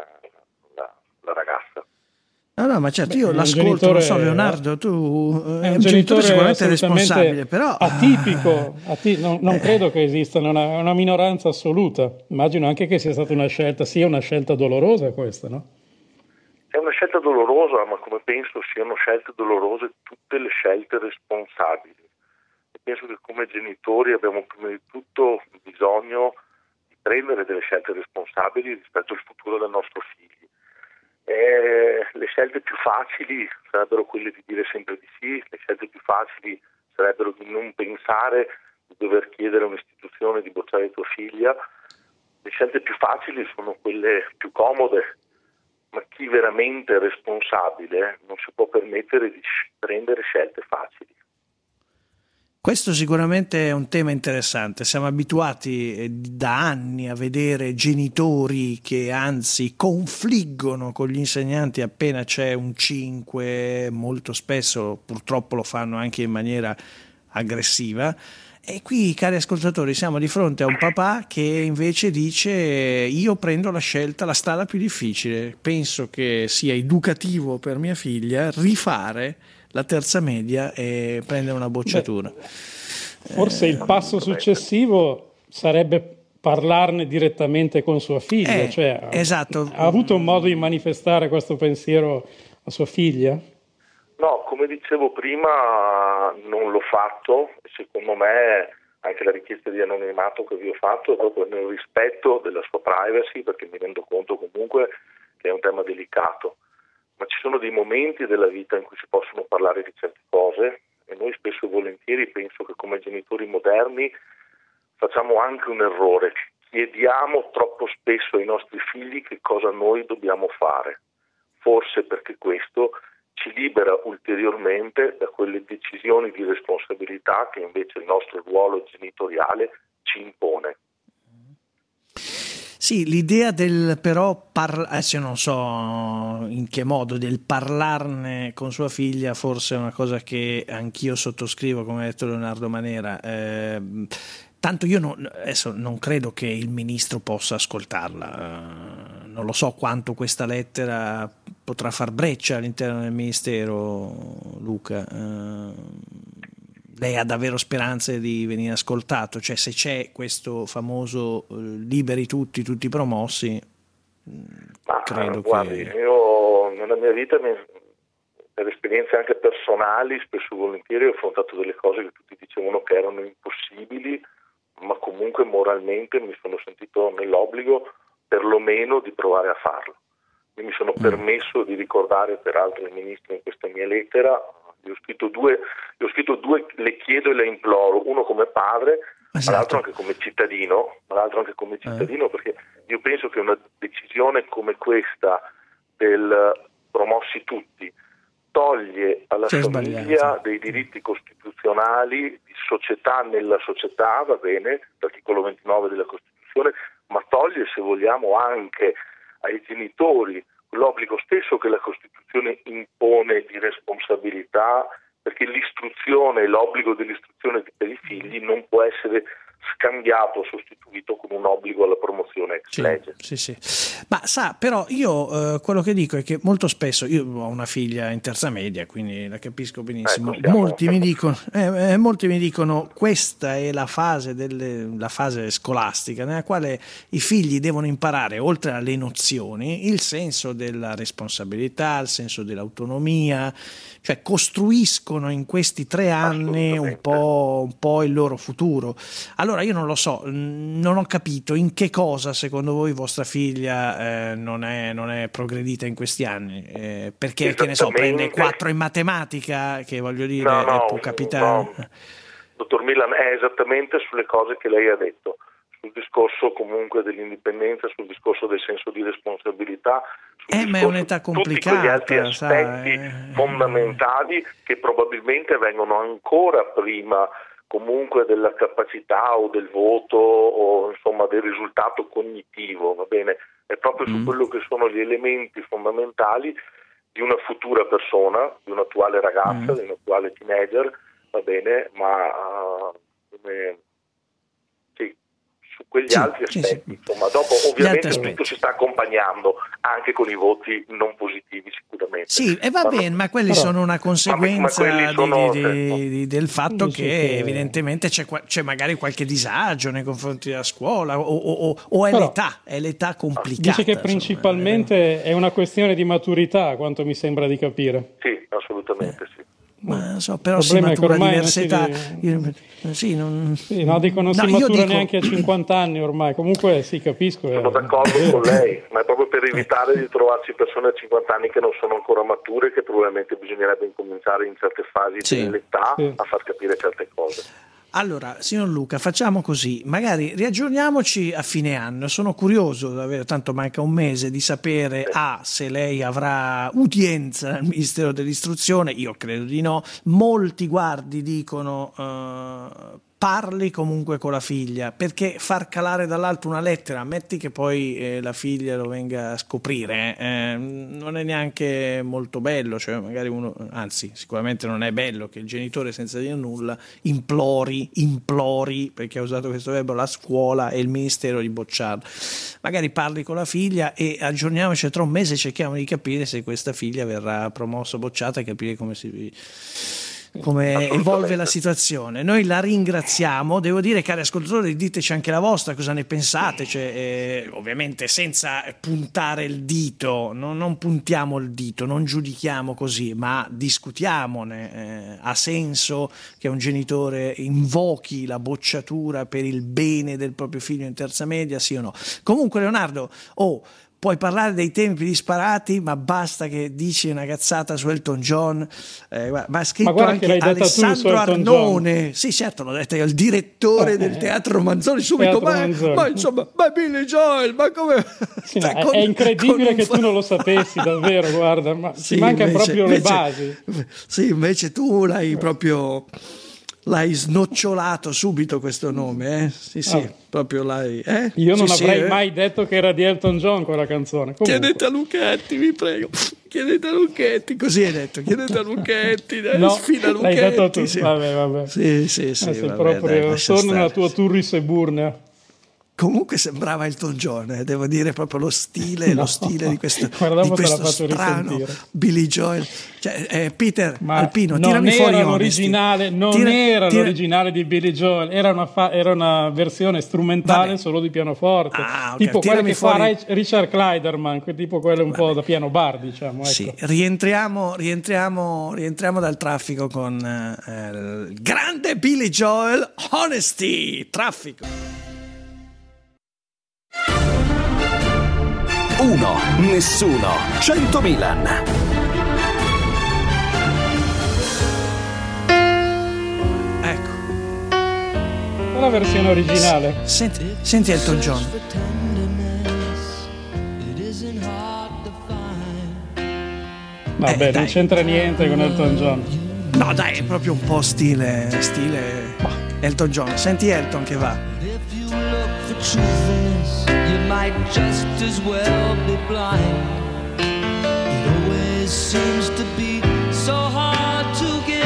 la ragazza. No, ma certo, io l'ascolto, lo so, Leonardo, tu è un genitore sicuramente responsabile, però atipico, non credo che esista una minoranza assoluta. Immagino anche che sia stata una scelta dolorosa questa, no? È una scelta dolorosa, ma come penso siano scelte dolorose tutte le scelte responsabili. E penso che come genitori abbiamo prima di tutto bisogno di prendere delle scelte responsabili rispetto al futuro del nostro figlio. Le scelte più facili sarebbero quelle di dire sempre di sì, le scelte più facili sarebbero di non pensare di dover chiedere a un'istituzione di bocciare tua figlia. Le scelte più facili sono quelle più comode, ma chi veramente è responsabile non si può permettere di prendere scelte facili. Questo sicuramente è un tema interessante. Siamo abituati da anni a vedere genitori che anzi confliggono con gli insegnanti appena c'è un 5, molto spesso purtroppo lo fanno anche in maniera aggressiva. E qui, cari ascoltatori, siamo di fronte a un papà che invece dice: io prendo la strada più difficile, penso che sia educativo per mia figlia rifare la terza media e prendere una bocciatura. Forse il passo successivo sarebbe parlarne direttamente con sua figlia, cioè esatto. Ha avuto un modo di manifestare questo pensiero a sua figlia? No, come dicevo prima non l'ho fatto, secondo me anche la richiesta di anonimato che vi ho fatto è proprio nel rispetto della sua privacy, perché mi rendo conto comunque che è un tema delicato. Ma ci sono dei momenti della vita in cui si possono parlare di certe cose e noi spesso e volentieri penso che come genitori moderni facciamo anche un errore, chiediamo troppo spesso ai nostri figli che cosa noi dobbiamo fare, forse perché questo ci libera ulteriormente da quelle decisioni di responsabilità che invece il nostro ruolo genitoriale ci impone. Sì, l'idea del però adesso io non so in che modo, del parlarne con sua figlia forse è una cosa che anch'io sottoscrivo, come ha detto Leonardo Manera. Tanto io adesso non credo che il ministro possa ascoltarla, non lo so quanto questa lettera potrà far breccia all'interno del ministero, Luca. Lei ha davvero speranze di venire ascoltato? Cioè, se c'è questo famoso liberi tutti promossi, credo guardi, che... Io nella mia vita, per esperienze anche personali, spesso e volentieri ho affrontato delle cose che tutti dicevano che erano impossibili, ma comunque moralmente mi sono sentito nell'obbligo perlomeno di provare a farlo. Io mi sono permesso di ricordare peraltro il ministro in questa mia lettera. Gli ho scritto due, le chiedo e le imploro, uno come padre, ma l'altro anche come cittadino, perché io penso che una decisione come questa del promossi tutti toglie alla famiglia dei diritti costituzionali di società nella società, va bene, l'articolo 29 della Costituzione, ma toglie, se vogliamo, anche ai genitori l'obbligo stesso che la Costituzione impone di responsabilità, perché l'istruzione e l'obbligo dell'istruzione per i figli non può essere scambiato o sostituito con un obbligo alla promozione ex legge. Sì. Ma sa, però io quello che dico è che molto spesso, io ho una figlia in terza media, quindi la capisco benissimo, molti mi dicono questa è la fase scolastica nella quale i figli devono imparare, oltre alle nozioni, il senso della responsabilità, il senso dell'autonomia, cioè costruiscono in questi 3 anni un po' il loro futuro. Allora io non lo so, non ho capito in che cosa secondo voi vostra figlia non è progredita in questi anni, perché che ne so, prende 4 in matematica, che voglio dire può capitare. No. Dottor Milan, è esattamente sulle cose che lei ha detto, sul discorso comunque dell'indipendenza, sul discorso del senso di responsabilità, ma è un'età complicata, tutti quegli altri aspetti fondamentali che probabilmente vengono ancora prima comunque della capacità o del voto o insomma del risultato cognitivo, va bene? È proprio su quello che sono gli elementi fondamentali di una futura persona, di un'attuale ragazza, di un attuale teenager, va bene? Ma su quegli altri aspetti, insomma, dopo ovviamente tutto si sta accompagnando anche con i voti non positivi sicuramente. Sì, e va bene, ma quelli sono una conseguenza del fatto che evidentemente c'è magari qualche disagio nei confronti della scuola o è l'età complicata. Dice che principalmente è una questione di maturità, quanto mi sembra di capire. Sì, assolutamente sì. Ma so, però si matura a diverse età. Dico, si matura neanche a 50 anni ormai. Comunque sì, capisco. Sono d'accordo con lei, ma è proprio per evitare di trovarci persone a 50 anni che non sono ancora mature, che probabilmente bisognerebbe incominciare in certe fasi dell'età a far capire certe cose. Allora, signor Luca, facciamo così, magari riaggiorniamoci a fine anno. Sono curioso, tanto manca un mese, di sapere se lei avrà udienza al Ministero dell'Istruzione. Io credo di no. Molti, guardi, dicono parli comunque con la figlia, perché far calare dall'alto una lettera, ammetti che poi la figlia lo venga a scoprire, non è neanche molto bello, cioè magari uno, anzi sicuramente non è bello che il genitore senza dire nulla implori, perché ha usato questo verbo, la scuola e il ministero di bocciarlo. Magari parli con la figlia e aggiorniamoci tra un mese, cerchiamo di capire se questa figlia verrà promossa o bocciata e capire come evolve la situazione. Noi la ringraziamo, devo dire, cari ascoltatori, diteci anche la vostra, cosa ne pensate, ovviamente senza puntare il dito, non puntiamo il dito, non giudichiamo così, ma discutiamone. Ha senso che un genitore invochi la bocciatura per il bene del proprio figlio in terza media, sì o no? Comunque, Leonardo, puoi parlare dei tempi disparati, ma basta che dici una cazzata su Elton John. Ma ha scritto anche Alessandro Arnone. Sì, certo, l'ho detto io, il direttore del Teatro Manzoni, subito. Ma insomma, ma Billy Joel, ma come? Sì, è incredibile che tu non lo sapessi, davvero, guarda, ma sì, mancano proprio le basi. Sì, invece tu l'hai snocciolato subito questo nome, Sì, proprio l'hai. Io non avrei mai detto che era di Elton John quella canzone. Comunque. Chiedete a Luchetti, vi prego. Chiedete a Luchetti, così hai detto. Chiedete a Luchetti, sfida Luchetti. L'hai detto tu. Sì. Vabbè. Sì. Sei proprio torna nella tua Turris e Burnea. Comunque sembrava Elton John, devo dire, proprio lo stile di questo strano Billy Joel. Cioè, Peter Alpino, tirami fuori l'originale. Non era l'originale di Billy Joel, era una versione strumentale solo di pianoforte, tipo quella che fa Richard Clyderman, tipo quello un po' da piano bar, diciamo. Ecco. Sì, rientriamo dal traffico con il grande Billy Joel, Honesty, traffico. 1, nessuno, 100 Milan. Ecco. La versione originale. Senti Elton John. Vabbè, non c'entra niente con Elton John. No, dai, è proprio un po' stile Elton John. Senti Elton che va. You might just as well be blind. It always seems to be so hard to give.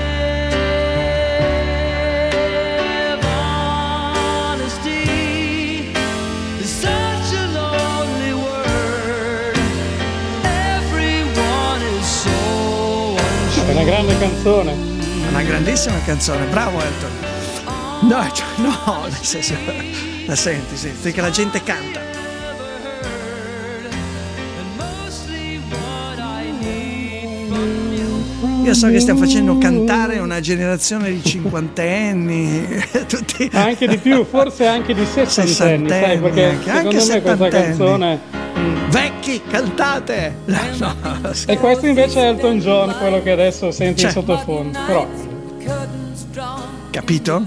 Honesty is such a lonely word. Everyone is so unsure. È una grande canzone. Una grandissima canzone, bravo Elton. No, nel senso. La senti che la gente canta. Io so che stiamo facendo cantare una generazione di cinquantenni, tutti. Anche di più, forse anche di sessantenni, sai, perché secondo me questa canzone. Vecchi, cantate! No, e questo invece è Elton John, quello che adesso senti in sottofondo. Però. Capito?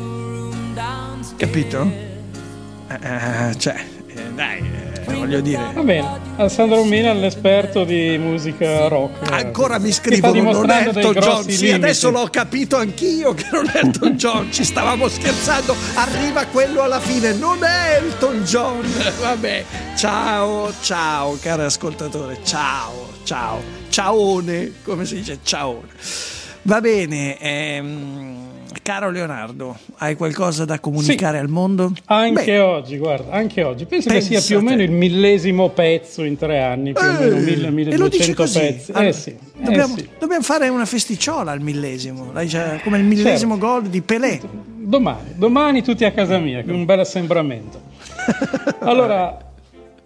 Voglio dire. Va bene, Alessandro Milan, l'esperto di musica rock. Ancora mi scrivono non è Elton John. Sì, limiti. Adesso l'ho capito anch'io che non è Elton John. Ci stavamo scherzando. Arriva quello alla fine, non è Elton John. Vabbè, ciao, caro ascoltatore. Ciaone, come si dice? Ciaone. Va bene. Caro Leonardo, hai qualcosa da comunicare al mondo? Anche oggi. Penso che sia più o meno il 1000° pezzo in 3 anni, più o meno 1200 pezzi. Allora, dobbiamo fare una festicciola al 1000°, come il 1000° gol di Pelé. Domani tutti a casa mia, che è un bel assembramento. Allora,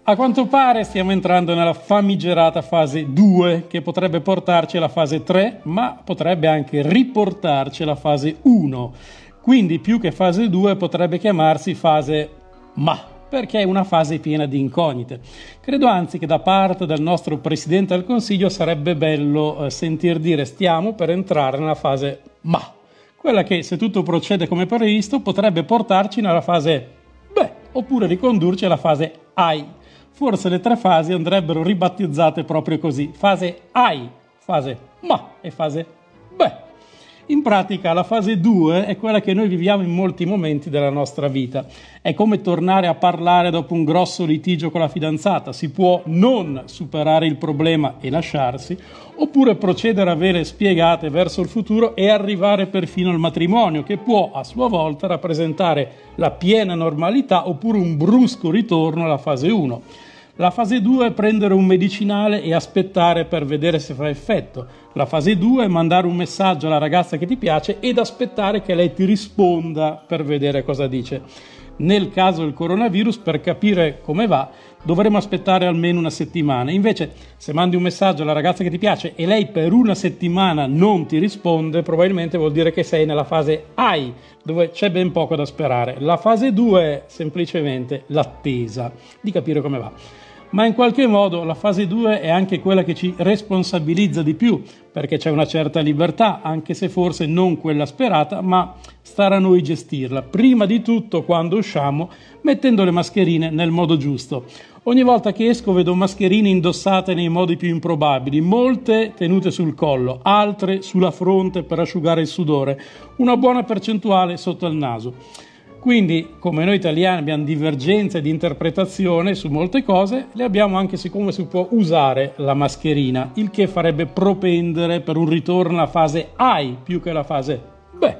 A quanto pare stiamo entrando nella famigerata fase 2, che potrebbe portarci alla fase 3, ma potrebbe anche riportarci alla fase 1. Quindi più che fase 2 potrebbe chiamarsi fase ma, perché è una fase piena di incognite. Credo anzi che da parte del nostro Presidente del Consiglio sarebbe bello sentir dire stiamo per entrare nella fase ma, quella che se tutto procede come previsto potrebbe portarci nella fase beh, oppure ricondurci alla fase ai. Forse le 3 fasi andrebbero ribattezzate proprio così: fase ai, fase ma e fase beh. In pratica la fase 2 è quella che noi viviamo in molti momenti della nostra vita. È come tornare a parlare dopo un grosso litigio con la fidanzata. Si può non superare il problema e lasciarsi, oppure procedere a vele spiegate verso il futuro e arrivare perfino al matrimonio, che può a sua volta rappresentare la piena normalità oppure un brusco ritorno alla fase 1. La fase 2 è prendere un medicinale e aspettare per vedere se fa effetto. La fase 2 è mandare un messaggio alla ragazza che ti piace ed aspettare che lei ti risponda per vedere cosa dice. Nel caso del coronavirus, per capire come va, dovremo aspettare almeno una settimana. Invece, se mandi un messaggio alla ragazza che ti piace e lei per una settimana non ti risponde, probabilmente vuol dire che sei nella fase ai, dove c'è ben poco da sperare. La fase 2 è semplicemente l'attesa di capire come va. Ma in qualche modo la fase 2 è anche quella che ci responsabilizza di più, perché c'è una certa libertà, anche se forse non quella sperata, ma starà a noi gestirla. Prima di tutto quando usciamo, mettendo le mascherine nel modo giusto. Ogni volta che esco vedo mascherine indossate nei modi più improbabili, molte tenute sul collo, altre sulla fronte per asciugare il sudore, una buona percentuale sotto il naso. Quindi, come noi italiani abbiamo divergenze di interpretazione su molte cose, le abbiamo anche su come si può usare la mascherina, il che farebbe propendere per un ritorno alla fase ai più che alla fase beh.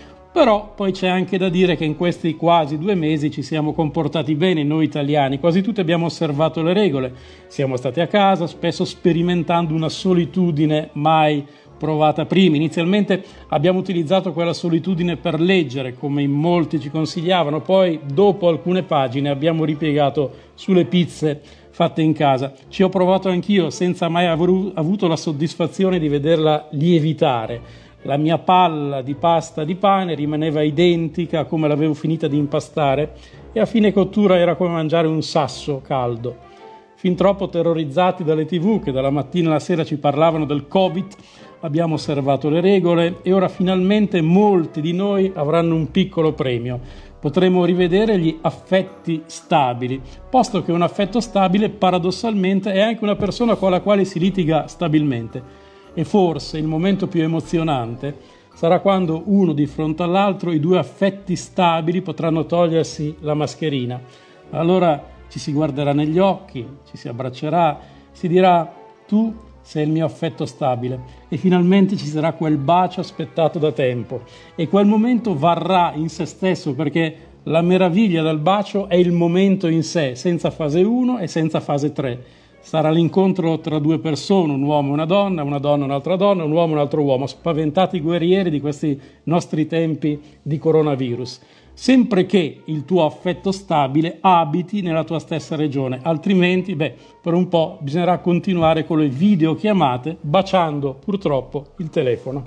Però poi c'è anche da dire che in questi quasi 2 mesi ci siamo comportati bene noi italiani, quasi tutti abbiamo osservato le regole, siamo stati a casa, spesso sperimentando una solitudine mai provata prima. Inizialmente abbiamo utilizzato quella solitudine per leggere, come in molti ci consigliavano, poi dopo alcune pagine abbiamo ripiegato sulle pizze fatte in casa. Ci ho provato anch'io senza mai aver avuto la soddisfazione di vederla lievitare. La mia palla di pasta di pane rimaneva identica come l'avevo finita di impastare e a fine cottura era come mangiare un sasso caldo. Fin troppo terrorizzati dalle TV che dalla mattina alla sera ci parlavano del Covid, abbiamo osservato le regole e ora finalmente molti di noi avranno un piccolo premio. Potremo rivedere gli affetti stabili, posto che un affetto stabile paradossalmente è anche una persona con la quale si litiga stabilmente. E forse il momento più emozionante sarà quando uno di fronte all'altro, i 2 affetti stabili potranno togliersi la mascherina. Allora ci si guarderà negli occhi, ci si abbraccerà, si dirà tu sei il mio affetto stabile e finalmente ci sarà quel bacio aspettato da tempo e quel momento varrà in se stesso, perché la meraviglia del bacio è il momento in sé, senza fase 1 e senza fase 3. Sarà l'incontro tra 2 persone, un uomo e una donna, un'altra donna, un uomo e un altro uomo, spaventati guerrieri di questi nostri tempi di coronavirus. Sempre che il tuo affetto stabile abiti nella tua stessa regione, altrimenti, per un po' bisognerà continuare con le videochiamate, baciando purtroppo il telefono.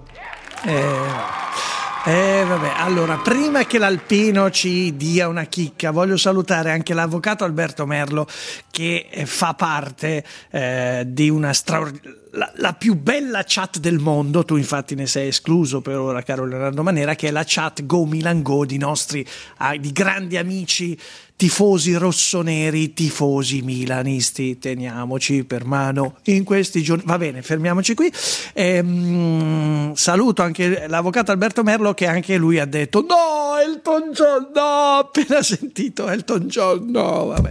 Allora, prima che l'Alpino ci dia una chicca, voglio salutare anche l'avvocato Alberto Merlo, che fa parte di una la più bella chat del mondo. Tu infatti ne sei escluso per ora, caro Leonardo Manera, che è la chat Go Milan Go di nostri di grandi amici tifosi rossoneri, tifosi milanisti. Teniamoci per mano in questi giorni. Va bene, fermiamoci qui. Saluto anche l'avvocato Alberto Merlo, che anche lui ha detto no, Elton John, no, appena sentito Elton John, no, vabbè.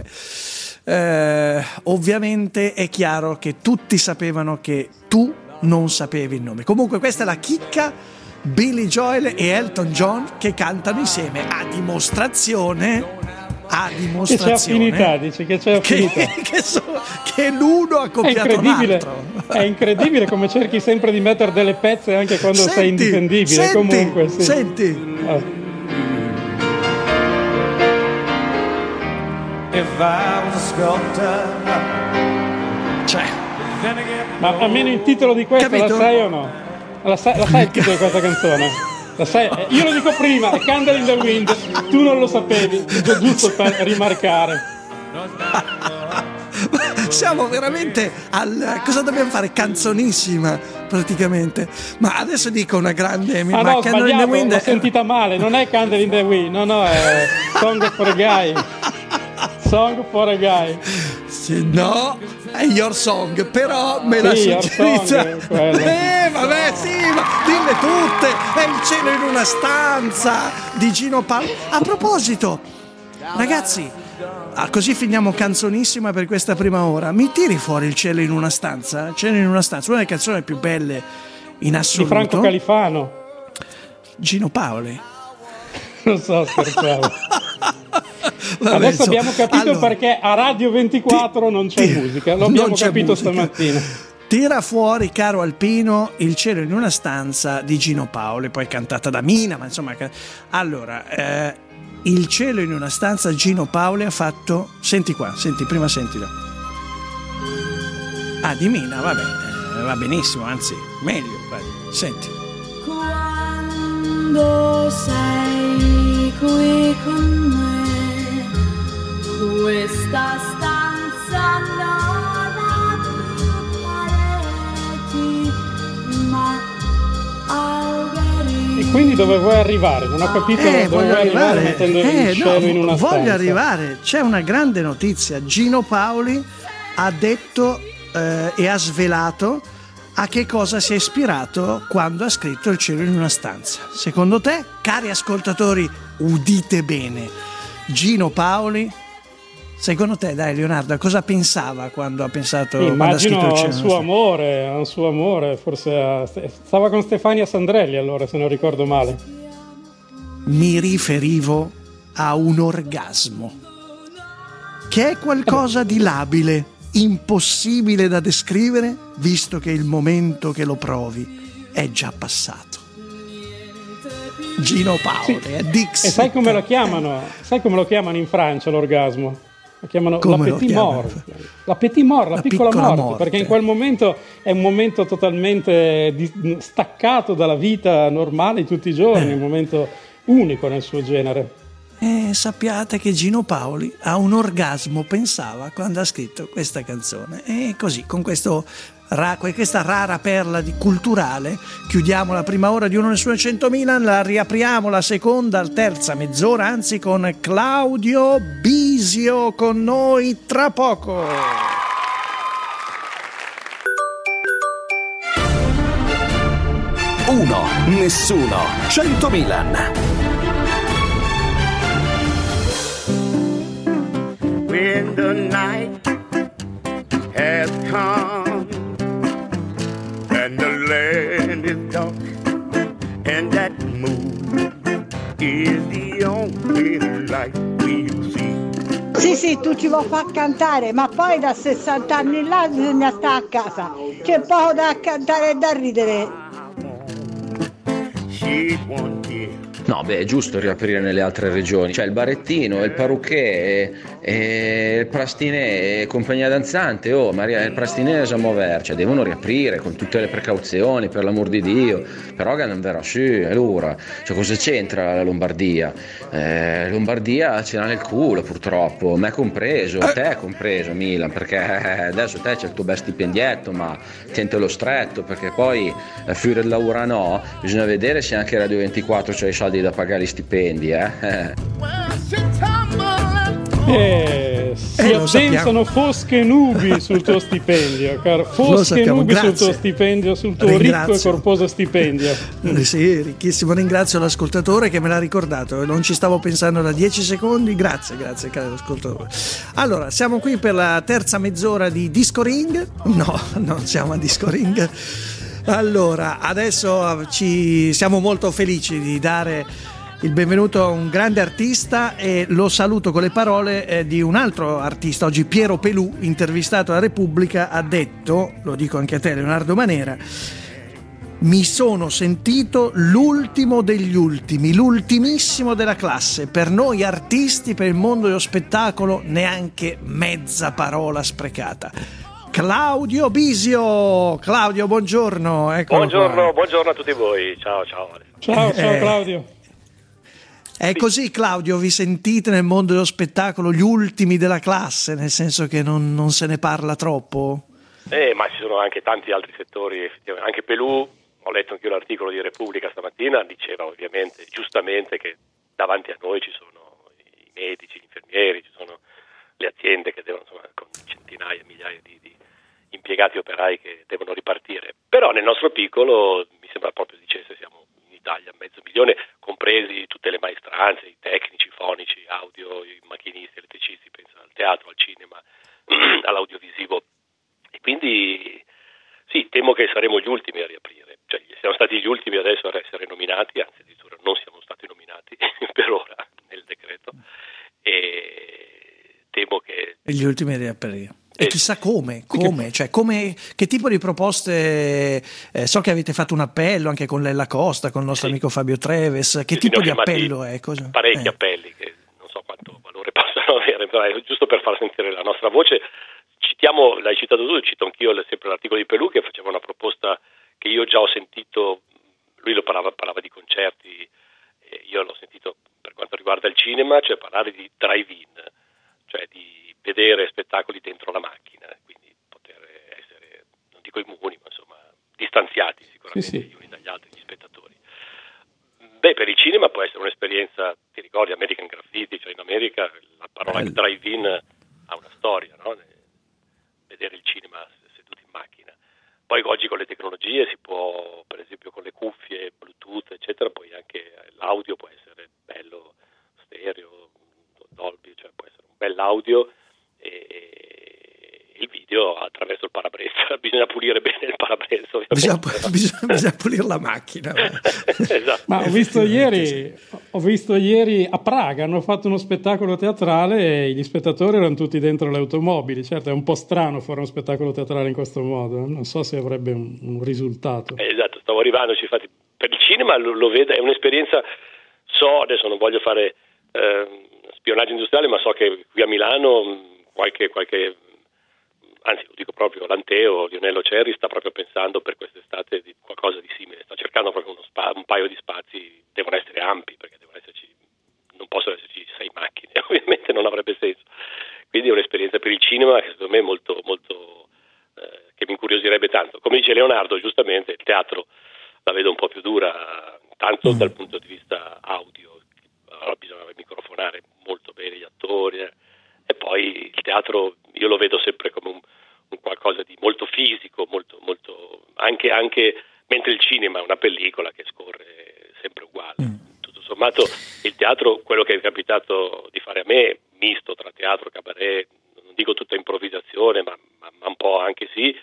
Ovviamente è chiaro che tutti sapevano che tu non sapevi il nome. Comunque questa è la chicca: Billy Joel e Elton John che cantano insieme, a dimostrazione che c'è affinità, dice che c'è affinità, che l'uno ha copiato l'altro. È incredibile come cerchi sempre di mettere delle pezze anche quando sei indifendibile. Comunque sì. Senti. if I was a sculptor. Cioè, ma almeno il titolo di questa capito? La sai o no? La sai il titolo di questa canzone? La sai? Io lo dico prima, è Candle in the Wind, tu non lo sapevi, giusto per rimarcare. Siamo veramente cosa dobbiamo fare? Canzonissima praticamente. Ma adesso dico una grande Ah no, sbagliato, l'ho sentita male, non è Candle in the Wind, no, è Song for a Guy. Song for a Guy. Sì, no, è Your Song, però me la suggerita. Vabbè, sì, ma dille tutte. È Il cielo in una stanza di Gino Paoli. A proposito, ragazzi, così finiamo canzonissima per questa prima ora. Mi tiri fuori Il cielo in una stanza? Cielo in una stanza, una delle canzoni più belle in assoluto. Di Franco Califano. Gino Paoli. Non so, scherzavo. Adesso abbiamo capito perché a Radio 24 non c'è musica, lo abbiamo capito stamattina. Tira fuori, caro Alpino, Il cielo in una stanza di Gino Paoli, poi cantata da Mina, ma insomma. Allora, Il cielo in una stanza, Gino Paoli ha fatto. Senti qua, prima sentilo. Ah, di Mina, va bene, va benissimo, anzi, meglio, vai, senti. Quando sei qui con me, questa stanza non ha più pareti, ma alberi. E quindi dove vuoi arrivare? Non ho capito dove vuoi arrivare mettendo il cielo in una stanza. Voglio arrivare, c'è una grande notizia. Gino Paoli ha detto e ha svelato a che cosa si è ispirato quando ha scritto Il cielo in una stanza. Secondo te, cari ascoltatori, udite bene, Gino Paoli, secondo te, dai Leonardo, cosa pensava quando ha pensato? Immagino quando ha scritto al suo amore, forse stava con Stefania Sandrelli allora, se non ricordo male. Mi riferivo a un orgasmo, che è qualcosa di labile, impossibile da descrivere, visto che il momento che lo provi è già passato. Gino Paoli, sì. Dixit. E sai come lo chiamano? Sai come lo chiamano in Francia l'orgasmo? Lo chiamano la petit mort. La petit mort, la piccola morte, perché in quel momento è un momento totalmente staccato dalla vita normale di tutti i giorni, un momento unico nel suo genere. Sappiate che Gino Paoli a un orgasmo pensava quando ha scritto questa canzone, e così con questa rara perla culturale chiudiamo la prima ora di Uno Nessuno 100.000, la riapriamo la seconda, terza mezz'ora, anzi, con Claudio Bisio con noi tra poco. Uno, nessuno, 100.000. When the night has come and the land is dark and that moon is the only light we'll see. Sì, tu ci vuoi far cantare, ma poi da 60 anni là bisogna stare a casa. C'è poco da cantare e da ridere. She wanted. No, è giusto riaprire nelle altre regioni. C'è il barettino, il parrucché, il prastinè e compagnia danzante. Maria, il prastinè è già mover, cioè devono riaprire con tutte le precauzioni, per l'amor di Dio. Però che non verrà, sì, è l'ora. Cioè, cosa c'entra la Lombardia? Lombardia ce l'ha nel culo, purtroppo, me compreso, te compreso, Milan, perché adesso te c'è il tuo bel stipendietto, ma tientelo stretto, perché poi fuori del lavoro no, bisogna vedere se anche Radio 24 c'ha i soldi da pagare gli stipendi, si addensano fosche nubi sul tuo stipendio, caro. Fosche nubi sul tuo stipendio, sul tuo ricco e corposo stipendio. Sì, ricchissimo. Ringrazio l'ascoltatore che me l'ha ricordato, non ci stavo pensando da 10 secondi. Grazie caro ascoltatore. Allora, siamo qui per la terza mezz'ora di Disco Ring. No, non siamo a Disco Ring. Allora, adesso siamo molto felici di dare il benvenuto a un grande artista, e lo saluto con le parole di un altro artista. Oggi Piero Pelù, intervistato a Repubblica, ha detto, lo dico anche a te Leonardo Manera, Mi sono sentito l'ultimo degli ultimi, l'ultimissimo della classe. Per noi artisti, per il mondo dello spettacolo, neanche mezza parola sprecata. Claudio Bisio. Claudio, buongiorno. Buongiorno a tutti voi. Ciao. Ciao Claudio. È così, Claudio, vi sentite nel mondo dello spettacolo gli ultimi della classe, nel senso che non se ne parla troppo? Ma ci sono anche tanti altri settori, effettivamente. Anche Pelù, ho letto anche io l'articolo di Repubblica stamattina, diceva ovviamente, giustamente, che davanti a noi ci sono i medici, gli infermieri, ci sono le aziende che devono, insomma, con centinaia, migliaia di impiegati operai che devono ripartire. Però nel nostro piccolo, mi sembra proprio dicesse, siamo in Italia 500.000, compresi tutte le maestranze, i tecnici, fonici, audio, i macchinisti, elettricisti, penso al teatro, al cinema, all'audiovisivo. E quindi sì, temo che saremo gli ultimi a riaprire, cioè siamo stati gli ultimi adesso a essere nominati, anzi addirittura non siamo stati nominati per ora nel decreto, e temo che... Gli ultimi a riaprire. E chissà come, cioè che tipo di proposte, so che avete fatto un appello anche con Lella Costa, con il nostro amico Fabio Treves, che tipo di appello è? Parecchi appelli che non so quanto valore possano avere, però è giusto per far sentire la nostra voce. Citiamo, l'hai citato tu, cito anch'io sempre l'articolo di Pelù che faceva una proposta che io già ho sentito, lui parlava di concerti, io l'ho sentito per quanto riguarda il cinema, cioè parlare di drive-in, cioè di vedere spettacoli dentro la macchina, quindi poter essere, non dico immuni, ma insomma distanziati sicuramente gli uni dagli altri, gli spettatori. Per il cinema può essere un'esperienza, ti ricordi American Graffiti, cioè in America la parola drive-in ha una storia, no? Vedere il cinema seduti in macchina. Poi oggi con le tecnologie si può, per esempio con le cuffie, Bluetooth, eccetera, poi anche l'audio può essere bello, stereo, Dolby, cioè può essere un bell'audio, e il video attraverso il parabrezza. Bisogna pulire bene il parabrezza, bisogna pulire la macchina. Esatto. Ma ho visto ieri a Praga hanno fatto uno spettacolo teatrale e gli spettatori erano tutti dentro le automobili. Certo, è un po' strano fare uno spettacolo teatrale in questo modo, non so se avrebbe un risultato. Esatto, stavo arrivandoci, infatti per il cinema lo vedo, è un'esperienza, adesso non voglio fare spionaggio industriale, ma so che qui a Milano qualche anzi lo dico proprio, l'Anteo, Lionello Cerri sta proprio pensando per quest'estate di qualcosa di simile, sta cercando proprio un paio di spazi, devono essere ampi perché non possono esserci 6 macchine, ovviamente non avrebbe senso, quindi è un'esperienza per il cinema che secondo me è molto, molto che mi incuriosirebbe tanto. Come dice Leonardo giustamente, il teatro la vedo un po' più dura, tanto dal punto di vista audio, allora bisogna microfonare molto bene gli attori, e poi il teatro io lo vedo sempre come un qualcosa di molto fisico, molto, molto anche mentre il cinema è una pellicola che scorre sempre uguale. Tutto sommato il teatro, quello che è capitato di fare a me, misto tra teatro, cabaret, non dico tutta improvvisazione, ma un po' anche sì,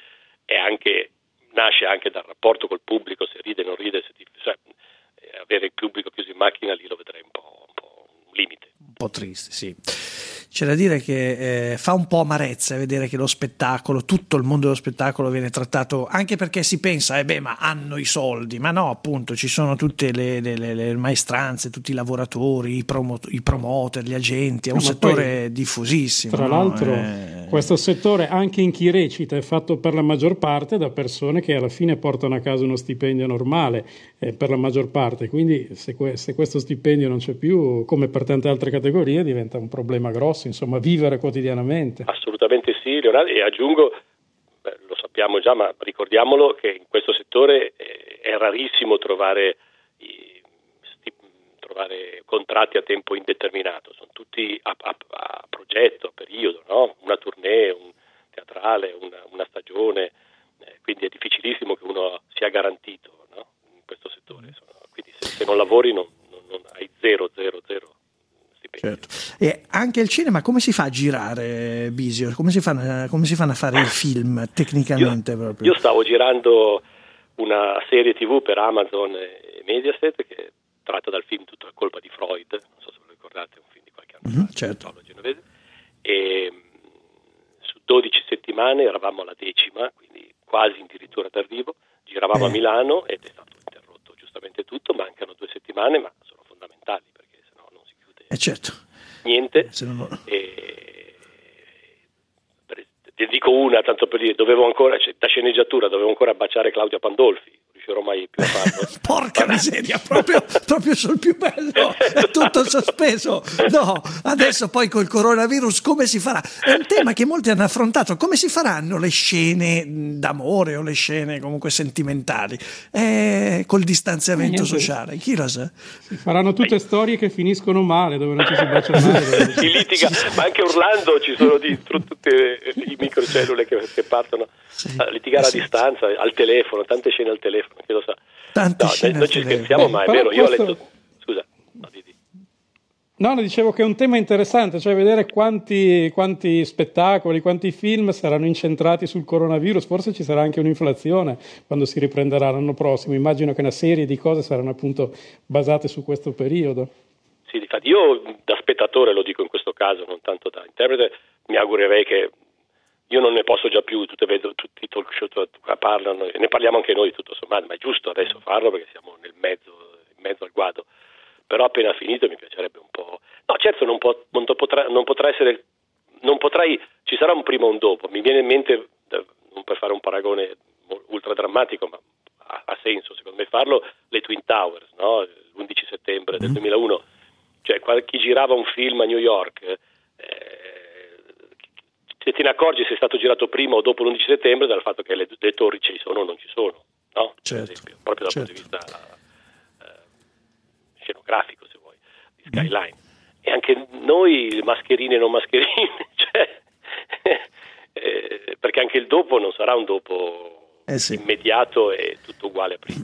nasce anche dal rapporto col pubblico, se ride, non ride, avere il pubblico chiuso in macchina lì lo vedrei un po' un limite. Un po' triste, sì. C'è da dire che fa un po' amarezza vedere che lo spettacolo, tutto il mondo dello spettacolo viene trattato, anche perché si pensa, ma hanno i soldi, ma no, appunto, ci sono tutte le maestranze, tutti i lavoratori, i promoter, gli agenti, è un settore diffusissimo. Tra l'altro, questo settore, anche in chi recita, è fatto per la maggior parte da persone che alla fine portano a casa uno stipendio normale, per la maggior parte, quindi se questo stipendio non c'è più, come per tante altre categorie, diventa un problema grosso. Insomma, vivere quotidianamente. Assolutamente sì, Leonardo, e aggiungo, lo sappiamo già, ma ricordiamolo che in questo settore è rarissimo trovare contratti a tempo indeterminato, sono tutti a progetto, a periodo, no? Una tournée, un teatrale, una stagione, quindi è difficilissimo che uno sia garantito, no? In questo settore, quindi se non lavori non hai zero. Certo. E anche il cinema come si fa a girare, Bisio? Come si fanno a fare il film tecnicamente? Io stavo girando una serie TV per Amazon e Mediaset che tratta dal film Tutta la colpa di Freud, non so se ve lo ricordate, è un film di qualche anno fa, certo. Genovese, e su 12 settimane eravamo alla 10ª, quindi quasi addirittura d'arrivo, giravamo a Milano ed è stato interrotto giustamente tutto, mancano 2 settimane, ma sono fondamentali perché sennò non si chiude niente. Ti dico una, tanto per dire, da sceneggiatura dovevo ancora baciare Claudia Pandolfi, non riuscirò mai più a farlo. Porca miseria, proprio sul più bello, è tutto sospeso. No, adesso poi col coronavirus come si farà? È un tema che molti hanno affrontato, come si faranno le scene d'amore o le scene comunque sentimentali col distanziamento sociale, chi lo sa? Faranno tutte storie che finiscono male, dove non ci si bacia mai. Si litiga, ma anche urlando ci sono dentro tutte i microcellule che partono a litigare a distanza, al telefono, tante scene al telefono, chi lo sa. Non ci scherziamo mai, è vero, io ho letto... Scusa, No, dicevo che è un tema interessante, cioè vedere quanti spettacoli, quanti film saranno incentrati sul coronavirus. Forse ci sarà anche un'inflazione quando si riprenderà l'anno prossimo. Immagino che una serie di cose saranno appunto basate su questo periodo. Sì, difatti io da spettatore, lo dico in questo caso, non tanto da interprete, mi augurerei che io non ne posso già più, vedo tutti i talk show parlano, ne parliamo anche noi tutto sommato, ma è giusto adesso farlo perché siamo in mezzo al guado. Però appena finito mi piacerebbe un po'. No, certo non potrà essere, non potrai, ci sarà un prima e un dopo. Mi viene in mente, non per fare un paragone ultra drammatico, ma ha senso secondo me farlo, le Twin Towers, no? L'11 settembre del 2001, cioè chi girava un film a New York, se te ne accorgi se è stato girato prima o dopo l'11 settembre dal fatto che le torri ci sono o non ci sono, no? Certo, per esempio, proprio dal punto di vista scenografico, se vuoi, di skyline. E anche noi, mascherine e non mascherine, cioè, perché anche il dopo non sarà un dopo immediato e tutto uguale a prima.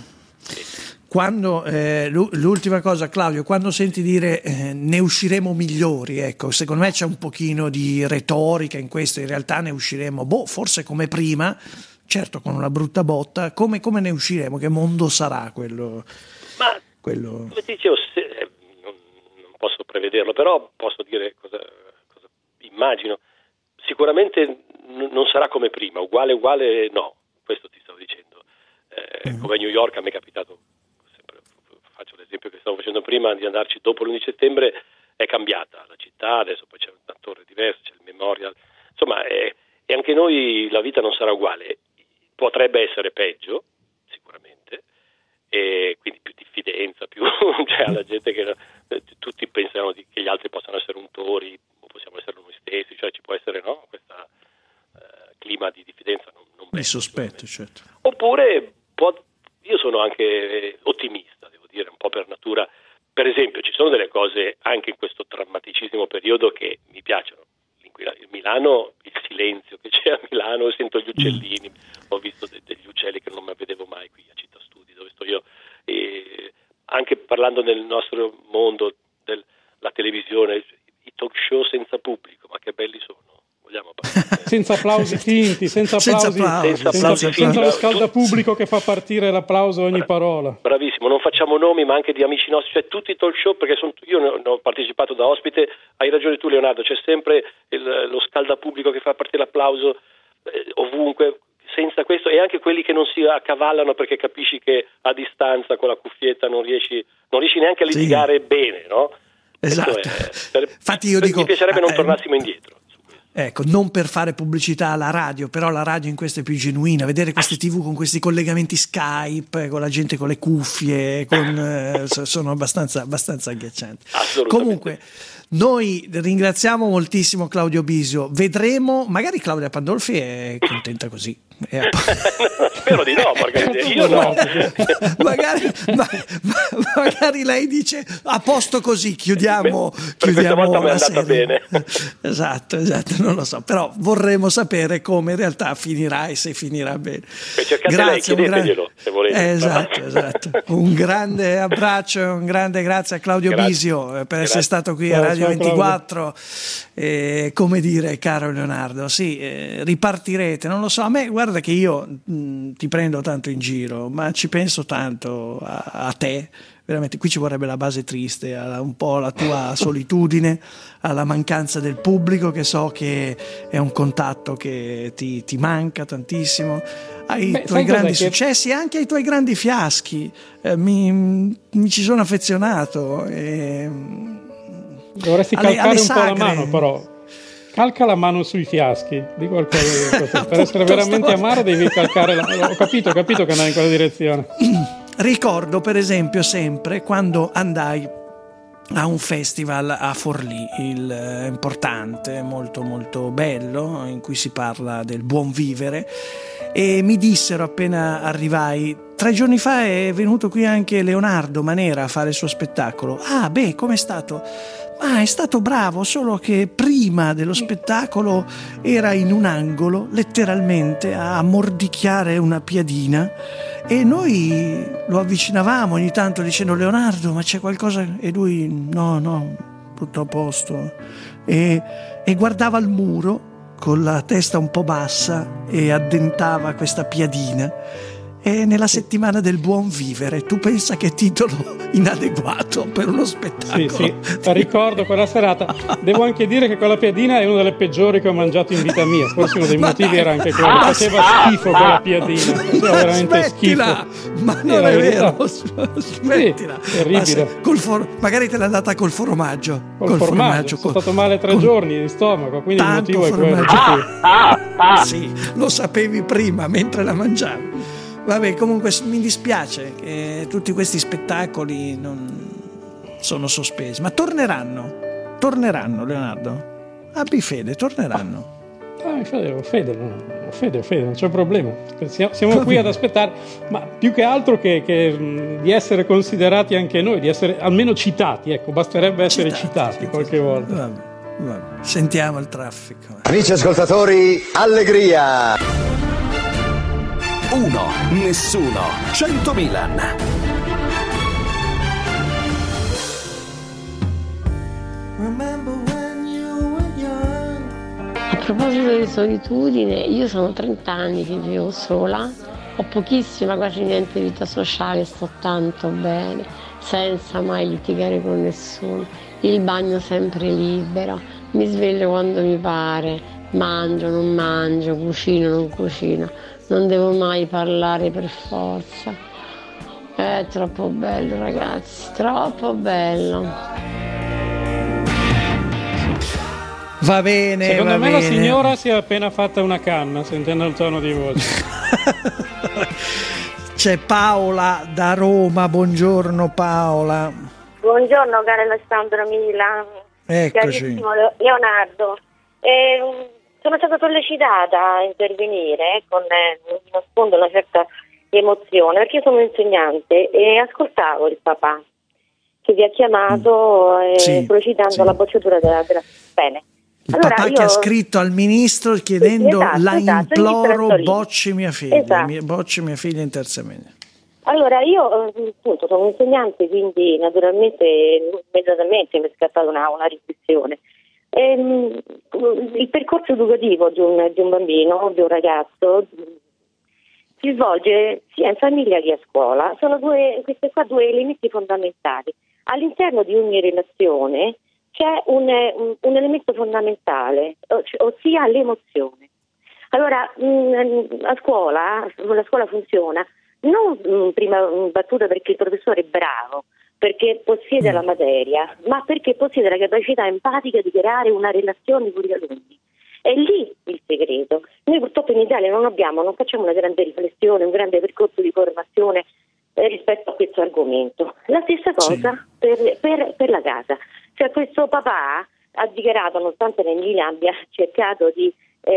Quando l'ultima cosa, Claudio, quando senti dire ne usciremo migliori, ecco, secondo me c'è un pochino di retorica in questo, in realtà ne usciremo, forse come prima, certo con una brutta botta, come ne usciremo, che mondo sarà quello? Come ti dicevo, non posso prevederlo, però posso dire cosa immagino. Sicuramente non sarà come prima, uguale no, questo ti stavo dicendo. Come a New York a me è capitato, faccio l'esempio che stavo facendo prima, di andarci dopo l'11 settembre, è cambiata la città, adesso poi c'è una torre diversa, c'è il Memorial, insomma, e anche noi la vita non sarà uguale, potrebbe essere peggio, sicuramente, e quindi più diffidenza, più cioè alla gente che tutti pensano che gli altri possano essere untori o possiamo essere noi stessi, cioè ci può essere questo clima di diffidenza non di sospetto, certo. Oppure io sono anche ottimista, devo dire, un po' per natura. Per esempio ci sono delle cose anche in questo drammaticissimo periodo che mi piacciono. Milano, il silenzio che c'è a Milano, sento gli uccellini, ho visto degli uccelli che non vedevo mai qui a Città Studi dove sto io, e anche parlando del nostro mondo della televisione, i talk show senza pubblico, ma che belli sono, vogliamo parlare? Senza applausi finti, senza lo scaldapubblico che fa partire l'applauso ogni parola. Bravissimo, non facciamo nomi ma anche di amici nostri, cioè tutti i talk show, perché io ne ho partecipato da ospite, hai ragione tu Leonardo, c'è sempre lo scaldapubblico che fa partire l'applauso ovunque, senza questo, e anche quelli che non si accavallano perché capisci che a distanza con la cuffietta non riesci neanche a litigare bene, no? Esatto. Infatti io dico, mi piacerebbe non tornassimo indietro. Ecco, non per fare pubblicità alla radio, però la radio in questo è più genuina, vedere queste TV con questi collegamenti Skype, con la gente con le cuffie, sono abbastanza agghiaccianti. Comunque, noi ringraziamo moltissimo Claudio Bisio, vedremo, magari Claudia Pandolfi è contenta così. Spero di no, perché io no. magari lei dice a posto così, chiudiamo questa volta mi è andata bene. Esatto, non lo so, però vorremmo sapere come in realtà finirà e se finirà bene. Grazie, chiedeteglielo se volete. Esatto. Un grande abbraccio, un grande grazie a Claudio Bisio per essere stato qui a Radio 24. Come dire, caro Leonardo, sì, ripartirete, non lo so, a me guarda che io ti prendo tanto in giro, ma ci penso tanto a te. Veramente qui ci vorrebbe la base triste, un po' la tua solitudine, alla mancanza del pubblico, che so che è un contatto che ti manca tantissimo, ai tuoi grandi successi e anche ai tuoi grandi fiaschi. Mi ci sono affezionato. Dovresti calcare un po' la mano, però. Calca la mano sui fiaschi di qualcosa. Per essere veramente amaro devi calcare Ho capito che andai in quella direzione. Ricordo per esempio sempre quando andai a un festival a Forlì, importante, molto molto bello, in cui si parla del buon vivere, e mi dissero appena arrivai: 3 giorni fa è venuto qui anche Leonardo Manera a fare il suo spettacolo. Ah beh, com'è stato? È stato bravo, solo che prima dello spettacolo era in un angolo, letteralmente, a mordicchiare una piadina, e noi lo avvicinavamo ogni tanto dicendo: Leonardo, ma c'è qualcosa? E lui no, tutto a posto. E guardava il muro con la testa un po' bassa e addentava questa piadina. E nella settimana del buon vivere, tu pensa che titolo inadeguato per uno spettacolo. Sì, ricordo quella serata. Devo anche dire che quella piadina è una delle peggiori che ho mangiato in vita mia. Forse uno dei motivi era anche quello. Faceva schifo quella piadina. Faceva veramente schifo. Ma non è vero. Smettila. Sì, terribile. Magari te l'ha data col formaggio. Col formaggio. Sono stato male 3 giorni di stomaco, quindi il motivo è quello. Sì, lo sapevi prima mentre la mangiavi. Vabbè, comunque mi dispiace che tutti questi spettacoli non sono sospesi, ma torneranno, Leonardo. Abbi fede, torneranno. Fede, non c'è problema. Siamo qui ad aspettare, ma più che altro che di essere considerati anche noi, di essere almeno citati, ecco, basterebbe essere citati qualche volta. Vabbè. Sentiamo il traffico. Amici ascoltatori, allegria! 1, nessuno, 100 Milan. A proposito di solitudine, io sono 30 anni che vivo sola, ho pochissima, quasi niente vita sociale, sto tanto bene, senza mai litigare con nessuno, il bagno sempre libero, mi sveglio quando mi pare, mangio, non mangio, cucino, non cucino. Non devo mai parlare per forza. È troppo bello, ragazzi, troppo bello. Va bene. Secondo me la signora si è appena fatta una canna, sentendo il tono di voce. C'è Paola da Roma. Buongiorno Paola. Buongiorno caro Alessandro Milan. Eccoci. Leonardo. Sono stata sollecitata a intervenire con nascondo una certa emozione, perché io sono insegnante e ascoltavo il papà che vi ha chiamato sollecitando la bocciatura della bene. Il papà che ha scritto al ministro chiedendo imploro, bocci mia figlia, bocci mia figlia in terza media. Allora io appunto sono insegnante, quindi naturalmente immediatamente mi è scattata una riflessione. Il percorso educativo di un bambino, di un ragazzo, si svolge sia in famiglia che a scuola. Sono questi qua due elementi fondamentali. All'interno di ogni relazione c'è un elemento fondamentale, ossia l'emozione. Allora, a scuola, la scuola funziona non prima battuta perché il professore è bravo, perché possiede la materia, ma perché possiede la capacità empatica di creare una relazione con gli alunni. È lì il segreto. Noi purtroppo in Italia non facciamo una grande riflessione, un grande percorso di formazione rispetto a questo argomento. La stessa cosa per la casa. Cioè questo papà ha dichiarato, nonostante l'Emilia abbia cercato di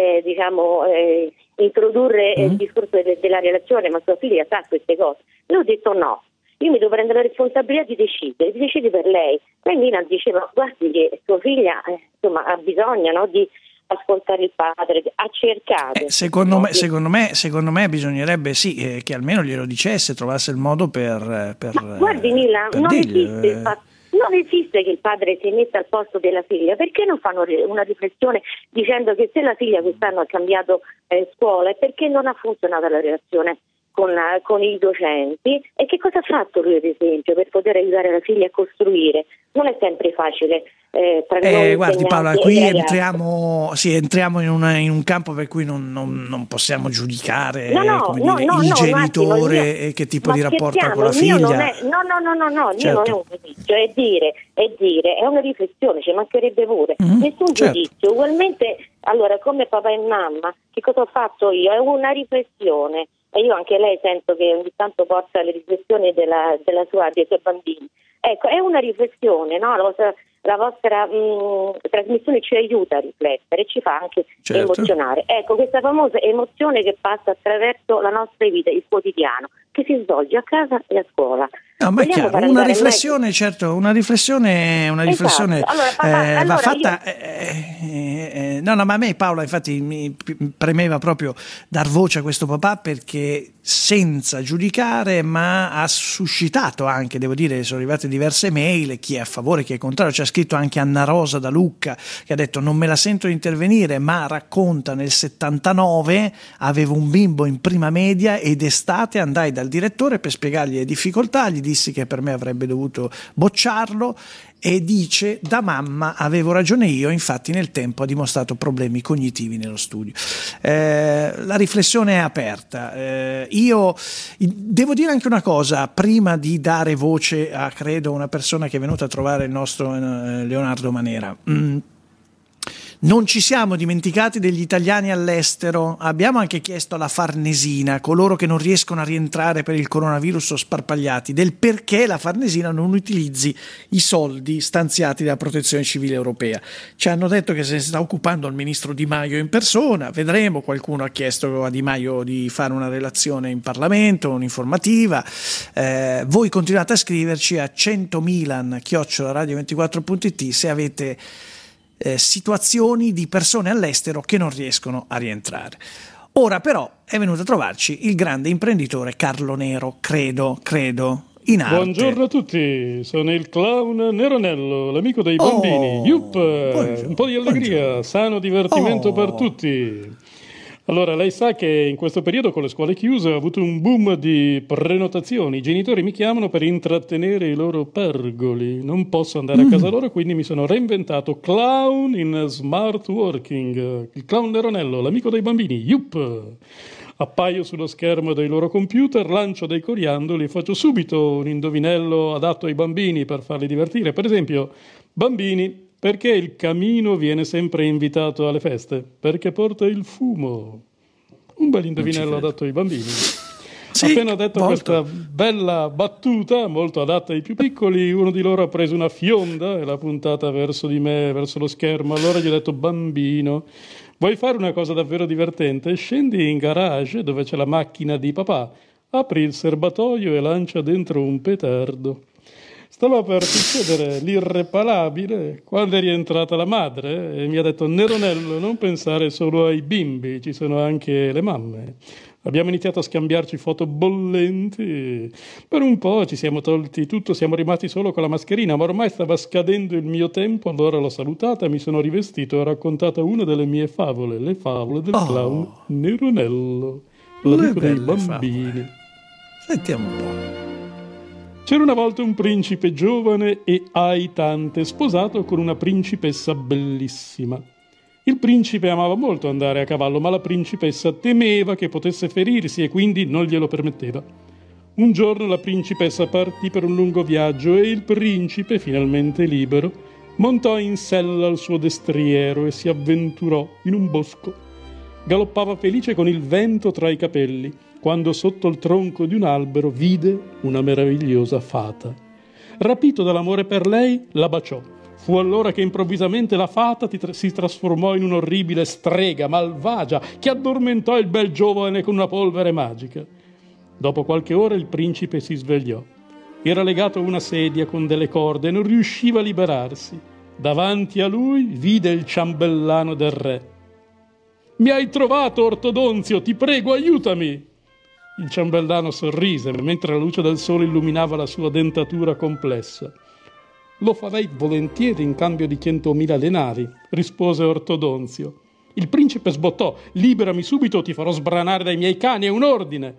introdurre il discorso della relazione, ma sua figlia sa queste cose. Lui ha detto no. Io mi devo prendere la responsabilità di decidere per lei. Poi Milan diceva: guardi che sua figlia ha bisogno di ascoltare il padre, ha cercato. Secondo me bisognerebbe che almeno glielo dicesse, trovasse il modo per guardi Milan, non esiste che il padre si metta al posto della figlia. Perché non fanno una riflessione dicendo che se la figlia quest'anno ha cambiato scuola è perché non ha funzionato la relazione con i docenti. E che cosa ha fatto lui, ad esempio, per poter aiutare la figlia a costruire? Non è sempre facile. Guardi Paola, qui entriamo in un campo per cui non possiamo giudicare il genitore e che tipo di rapporto ha con la figlia. No, certo. Non è un giudizio, è dire, è una riflessione, ci mancherebbe pure. Nessun giudizio. Ugualmente, allora, come papà e mamma, che cosa ho fatto io? È una riflessione. E io anche lei sento che ogni tanto porta le riflessioni dei suoi bambini. Ecco, è una riflessione, no? La vostra trasmissione ci aiuta a riflettere, ci fa anche emozionare. Ecco, questa famosa emozione che passa attraverso la nostra vita, il quotidiano, che si svolge a casa e a scuola. No, ma è chiaro, una riflessione, certo, una riflessione allora, va fatta. No, ma a me Paola infatti mi premeva proprio dar voce a questo papà, perché senza giudicare, ma ha suscitato anche, devo dire, sono arrivate diverse mail, chi è a favore, chi è contrario. C'è scritto anche Anna Rosa da Lucca che ha detto: non me la sento di intervenire, ma racconta, nel 79 avevo un bimbo in prima media ed estate andai dal direttore per spiegargli le difficoltà, gli dissi che per me avrebbe dovuto bocciarlo, e dice: da mamma avevo ragione io, infatti nel tempo ha dimostrato problemi cognitivi nello studio. La riflessione è aperta. Io devo dire anche una cosa, prima di dare voce a, credo, una persona che è venuta a trovare il nostro Leonardo Manera. Non ci siamo dimenticati degli italiani all'estero, abbiamo anche chiesto alla Farnesina, coloro che non riescono a rientrare per il coronavirus o sparpagliati, del perché la Farnesina non utilizzi i soldi stanziati dalla Protezione Civile Europea. Ci hanno detto che se ne sta occupando il ministro Di Maio in persona, vedremo, qualcuno ha chiesto a Di Maio di fare una relazione in Parlamento, un'informativa. Voi continuate a scriverci a 100milan@radio24.it se avete situazioni di persone all'estero che non riescono a rientrare. Ora però è venuto a trovarci il grande imprenditore Carlo Nero, credo, in arte. Buongiorno a tutti, sono il clown Neronello, l'amico dei bambini. Un po' di allegria, sano divertimento per tutti. Allora, lei sa che in questo periodo con le scuole chiuse ho avuto un boom di prenotazioni. I genitori mi chiamano per intrattenere i loro pergoli. Non posso andare a casa loro, quindi mi sono reinventato clown in smart working. Il clown Neronello, l'amico dei bambini. Appaio sullo schermo dei loro computer, lancio dei coriandoli e faccio subito un indovinello adatto ai bambini per farli divertire. Per esempio, bambini, perché il camino viene sempre invitato alle feste? Perché porta il fumo. Un bel indovinello adatto ai bambini. Sì, appena ho detto questa bella battuta, molto adatta ai più piccoli, uno di loro ha preso una fionda e l'ha puntata verso di me, verso lo schermo. Allora gli ho detto: bambino, vuoi fare una cosa davvero divertente? Scendi in garage dove c'è la macchina di papà, apri il serbatoio e lancia dentro un petardo. Stava per succedere l'irreparabile quando è rientrata la madre e mi ha detto: Neronello, non pensare solo ai bimbi, ci sono anche le mamme. Abbiamo iniziato a scambiarci foto bollenti. Per un po' ci siamo tolti tutto, siamo rimasti solo con la mascherina, ma ormai stava scadendo il mio tempo, allora l'ho salutata, mi sono rivestito e ho raccontato una delle mie favole, le favole del clown Neronello, l'amico dei bambini. Sentiamo un po'. C'era una volta un principe giovane e aitante, sposato con una principessa bellissima. Il principe amava molto andare a cavallo, ma la principessa temeva che potesse ferirsi e quindi non glielo permetteva. Un giorno la principessa partì per un lungo viaggio e il principe, finalmente libero, montò in sella al suo destriero e si avventurò in un bosco. Galoppava felice con il vento tra i capelli, quando sotto il tronco di un albero vide una meravigliosa fata. Rapito dall'amore per lei, la baciò. Fu allora che improvvisamente la fata si trasformò in un'orribile strega malvagia che addormentò il bel giovane con una polvere magica. Dopo qualche ora il principe si svegliò. Era legato a una sedia con delle corde e non riusciva a liberarsi. Davanti a lui vide il ciambellano del re. «Mi hai trovato, Ortodonzio, ti prego, aiutami!» Il ciambellano sorrise mentre la luce del sole illuminava la sua dentatura complessa. «Lo farei volentieri in cambio di 100.000 denari», rispose Ortodonzio. Il principe sbottò: «Liberami subito o ti farò sbranare dai miei cani, è un ordine!»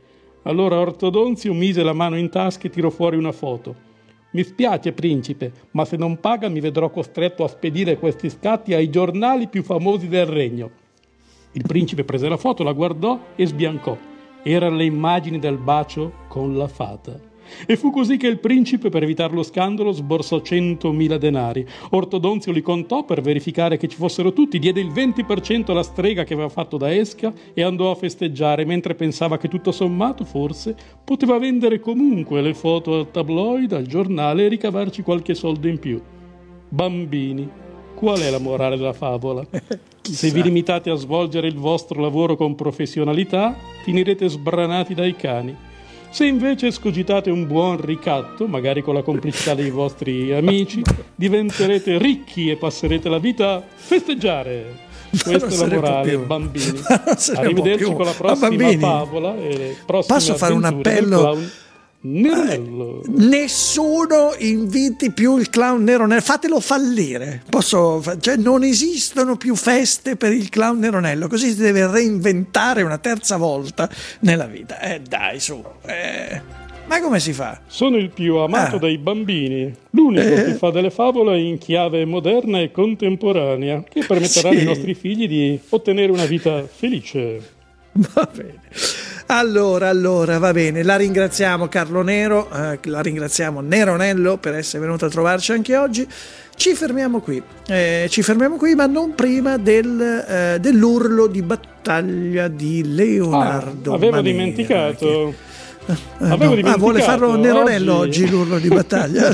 Allora Ortodonzio mise la mano in tasca e tirò fuori una foto. Mi spiace, principe, ma se non paga mi vedrò costretto a spedire questi scatti ai giornali più famosi del regno. Il principe prese la foto, la guardò e sbiancò. Erano le immagini del bacio con la fata. E fu così che il principe, per evitare lo scandalo, sborsò 100.000 denari. Ortodonzio li contò per verificare che ci fossero tutti, diede il 20% alla strega che aveva fatto da esca e andò a festeggiare, mentre pensava che tutto sommato, forse, poteva vendere comunque le foto al tabloid, al giornale e ricavarci qualche soldo in più. Bambini, qual è la morale della favola? Se vi limitate a svolgere il vostro lavoro con professionalità, finirete sbranati dai cani. Se invece escogitate un buon ricatto, magari con la complicità dei vostri amici, diventerete ricchi e passerete la vita a festeggiare. Questa è la morale, bambini. Arrivederci con la prossima favola e le prossime Posso fare un appello? Neronello. Nessuno inviti più il clown Neronello, fatelo fallire. Cioè, non esistono più feste per il clown Neronello, così si deve reinventare una terza volta nella vita. Dai, su. Ma come si fa? Sono il più amato dai bambini, l'unico che fa delle favole in chiave moderna e contemporanea, che permetterà ai nostri figli di ottenere una vita felice. Va bene. Allora, va bene, la ringraziamo Carlo Nero, la ringraziamo Neronello per essere venuto a trovarci anche oggi. Ci fermiamo qui, ma non prima dell'urlo di battaglia di Leonardo. Avevo Manera, dimenticato. Vuole farlo Neronello oggi l'urlo di battaglia?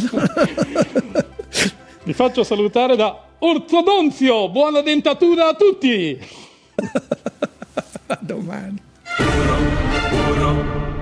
Vi faccio salutare da Ortodonzio, buona dentatura a tutti! A domani. Uno.